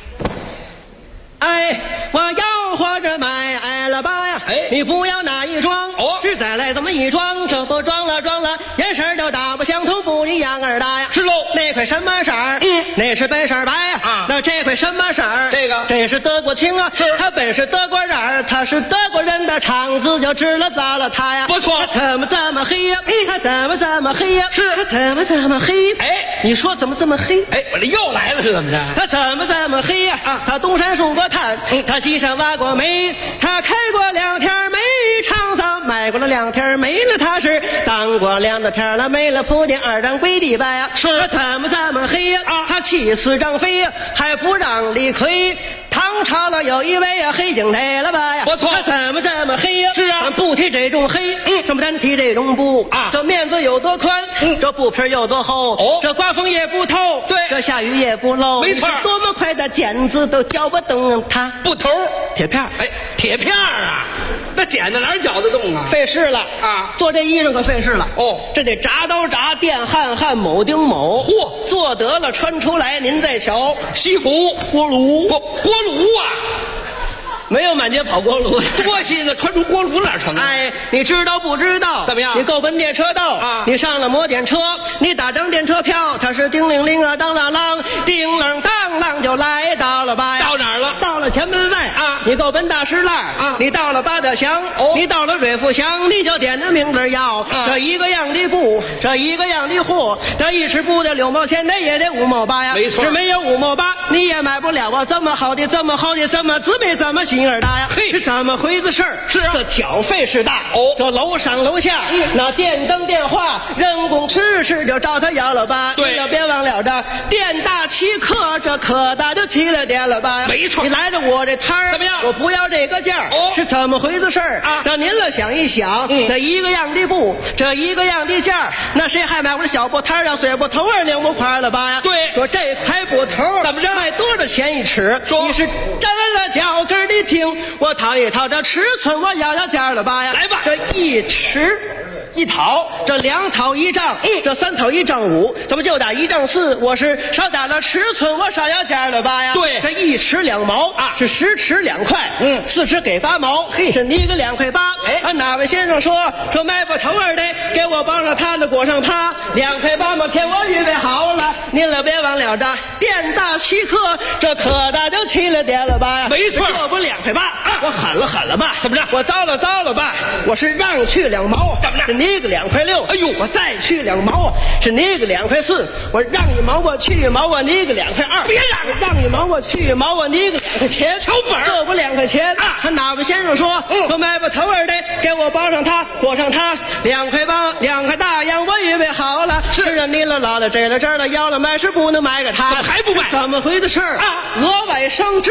哎，我吆喝着买了吧呀！ 哎， 你不要拿一装， 哦， 是再来这么一装，这不装了，眼神都大不相同，不一样儿大呀。 是喽， 那块什么色儿？那是白色白啊。那这块什么色儿？这是德国青啊。 是， 他本是德国人儿，他是德国人的肠子就治了糟了他呀。 不错， 他怎么这么黑呀？他怎么这么黑呀？ 是， 他怎么这么黑？ 哎， 你说怎么这么黑？ 哎，我这又来了是怎么着？ 他怎么这么黑呀？他东山送过炭，他西山挖过煤，他开过2天煤厂子，买过了2天煤了，他是当过2天了煤了，铺垫2张跪地板呀。 是， 他怎么这么黑呀？他气死张飞呀，还不让李逵。唐朝了有一位呀黑警逮了吧呀？ 不错， 他怎么这么黑呀？ 是啊， 咱不提这种黑，怎么咱提这种布啊？这面子有多宽，这布皮有多厚， 哦， 这刮风也不透， 对， 这下雨也不漏， 没错， 多么快的剪子都绞不动它。 布头铁片， 哎，铁片啊，那剪子哪绞得动啊？ 费事了啊， 做这衣裳可费事了。 哦， 这得铡刀铡，电焊，铆钉铆。 嚯， 做得了穿出来，您再瞧， 西湖锅炉， 锅炉啊。 没有满街跑锅炉， 多新呢！穿出锅炉哪成啊？ 哎，你知道不知道？ 怎么样？ 你够奔电车道啊！ 你上了摩电车，你打张电车票，它是叮铃铃啊，当啷啷，叮啷当啷就来到了吧？ 到哪儿了？ 到了前门外啊！ 你够奔大石栏啊！你到了八德祥， 哦， 你到了瑞福祥，你就点着名字要这一个样的布，这一个样的货，这1尺布的6毛钱，那也得5毛8呀！ 没错， 是没有5毛8，你也买不了啊！这么好的，这么好的，这么滋味，这么心儿大呀！ 嘿， 是怎么回事？是啊，这挑费是大哦， 这楼上楼下那电灯电话人工吃就找他要了吧？ 对， 你要别忘了这店大欺客，这可大就起了点了吧？ 没错， 你来着我这摊儿怎么样？ 我不要这个价哦， 是怎么回事啊？让您了想一想，这一个样的布，这一个样的价，那谁还买我这小布摊啊？碎布头儿2毛块了吧呀？ 对， 说这块布头怎么着卖多少钱1尺？ 说你是沾了脚跟的听，我讨一讨这尺寸，我要价了吧呀？ 来吧， 这1尺1讨，这2讨1丈，这3讨1丈5，怎么就打1丈4？我是少打了尺寸，我少要价了吧呀？ 对， 这1尺2毛啊，是10尺2块，4尺给8毛，嘿，这你个2块8。哎，哪位先生说卖不头儿的，给我帮上他的裹上他，2块8毛钱我预备好了，您了别忘了这店大欺客，这可大就起了点了吧？ 没错， 这不2块8啊，我喊了吧？ 怎么着？ 我糟了吧？我是让去2毛， 怎么着？ 是你个2块6， 哎呦， 我再去2毛，是你个2块4，我让1毛，我去1毛，我你个2块2， 别让1毛，我去1毛，我你个2块钱， 瞧本儿， 这不2块钱啊？他哪位先生说卖不头儿的，给我包上它，裹上它，2块8，2块大洋我预备好了，是让你了老了这了要了买是不能买给他， 还不卖？ 怎么回的事儿啊？额外升值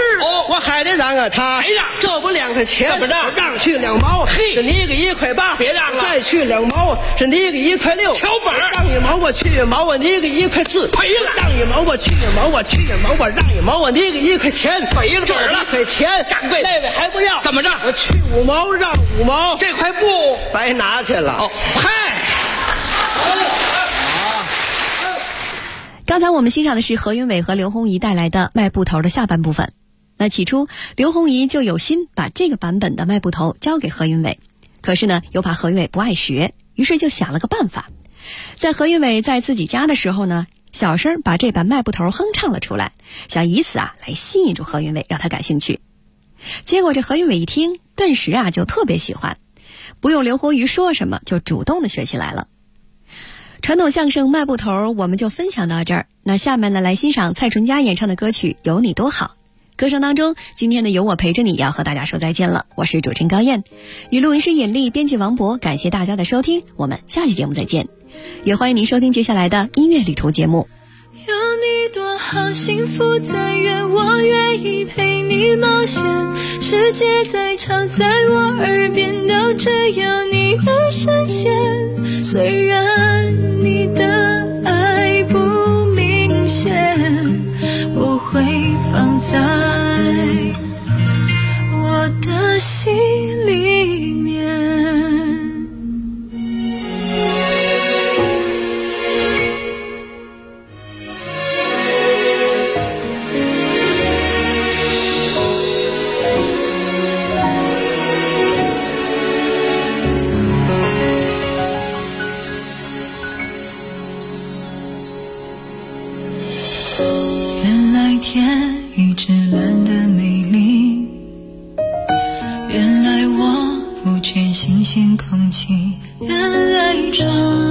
我还得让啊他， 还让这不2块钱， 怎么着？ 让去2毛， 嘿， 是你个1块8， 别让了， 再去2毛，是你个1块6， 瞧本儿， 让1毛我去1毛啊，你个1块4， 赔了， 让1毛我去1毛，我去1毛我让1毛啊，你个1块钱， 赔了本儿了 ，1块钱， 掌柜那位还不要， 怎么着？ 我去5毛让5毛， 这块布白拿去了。 哦，嗨。 刚才我们欣赏的是何云伟和刘洪怡带来的卖布头的下半部分。那起初刘洪怡就有心把这个版本的卖布头交给何云伟，可是呢又怕何云伟不爱学，于是就想了个办法，在何云伟在自己家的时候呢，小声把这版卖布头哼唱了出来，想以此来吸引住何云伟，让他感兴趣。结果这何云伟一听，顿时就特别喜欢，不用刘洪怡说什么就主动的学起来了。传统相声卖布头我们就分享到这儿，那下面呢来欣赏蔡淳佳演唱的歌曲《有你多好》。歌声当中，今天的有我陪着你要和大家说再见了，我是主持人高燕，与录音师尹丽，编辑王博，感谢大家的收听，我们下期节目再见，也欢迎您收听接下来的音乐旅途节目。 有你多好，幸福再远，我愿意陪你冒险，世界再长，在我耳边都只有你的声线，虽然你的爱不明显，我会放在我的心里面。天一直蓝的美丽，原来我不缺新鲜空气，原来窗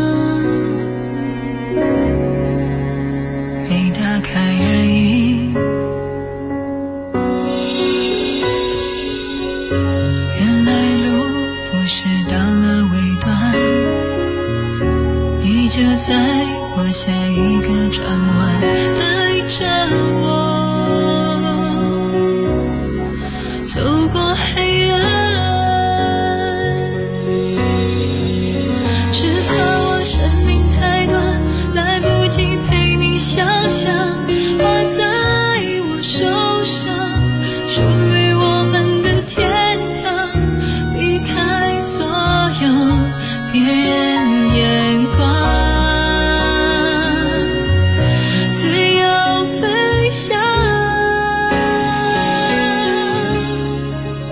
没打开而已，原来路不是到了尾端，你就在我下一个转弯带着我走过黑暗，只怕我生命太短，来不及陪你想象，花在我手上，属于我们的天堂，避开所有别人眼光，自由飞翔。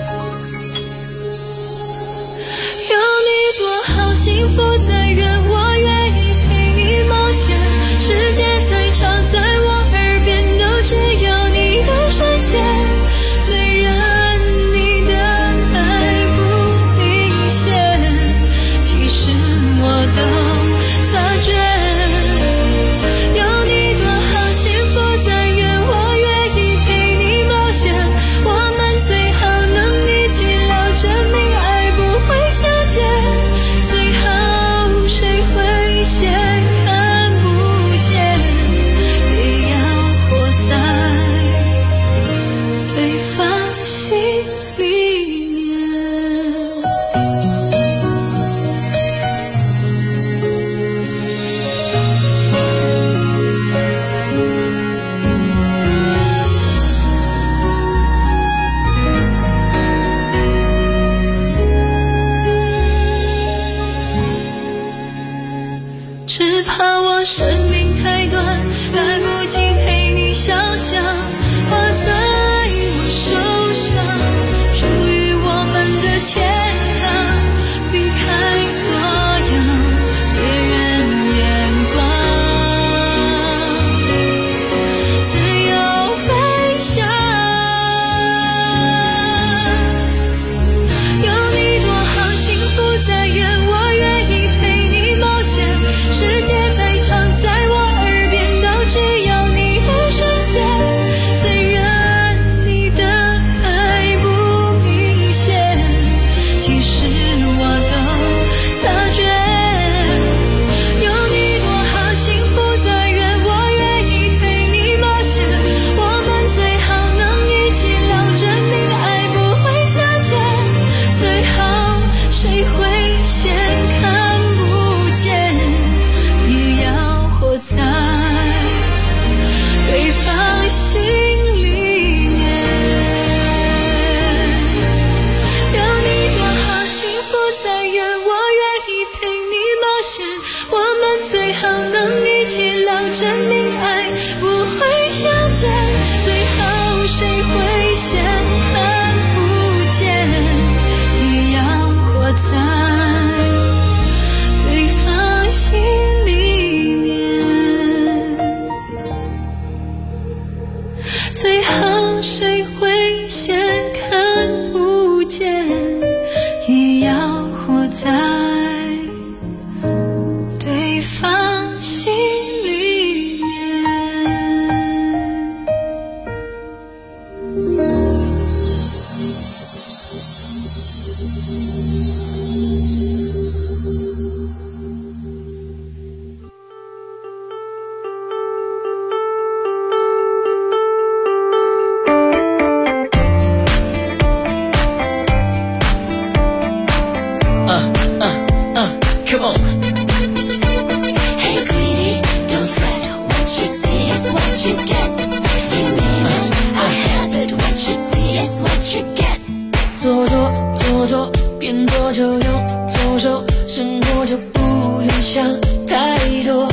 左左左左，边左就用左手，生活就不用想太多。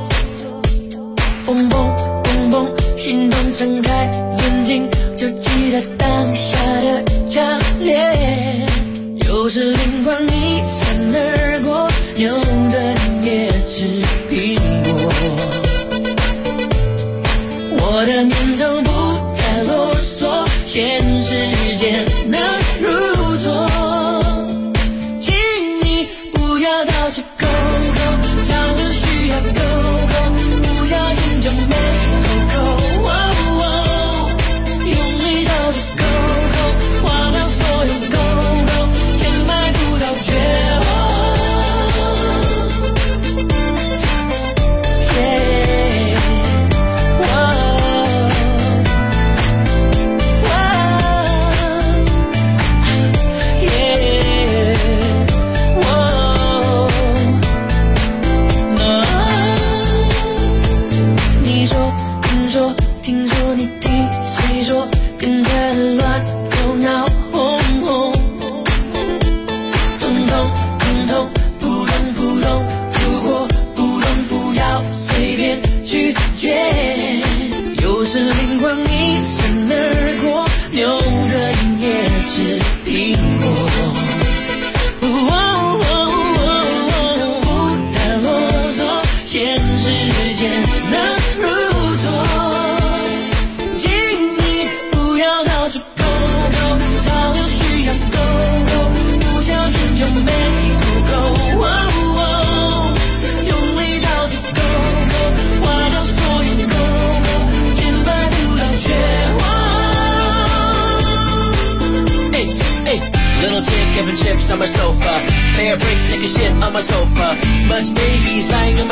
蹦蹦蹦蹦，心动睁开眼睛，就记得当下的强烈。有时灵光一闪而过，牛的也吃苹果。我的念头不太啰嗦，限时间能入座，请你不要到处勾勾，常常需要勾勾，不小心就没勾勾，用力到处勾勾，花掉所有勾勾，钱买不到绝望。 Chips on my sofa, bear bricks, nigga shit on my sofa, smudge babies lying on my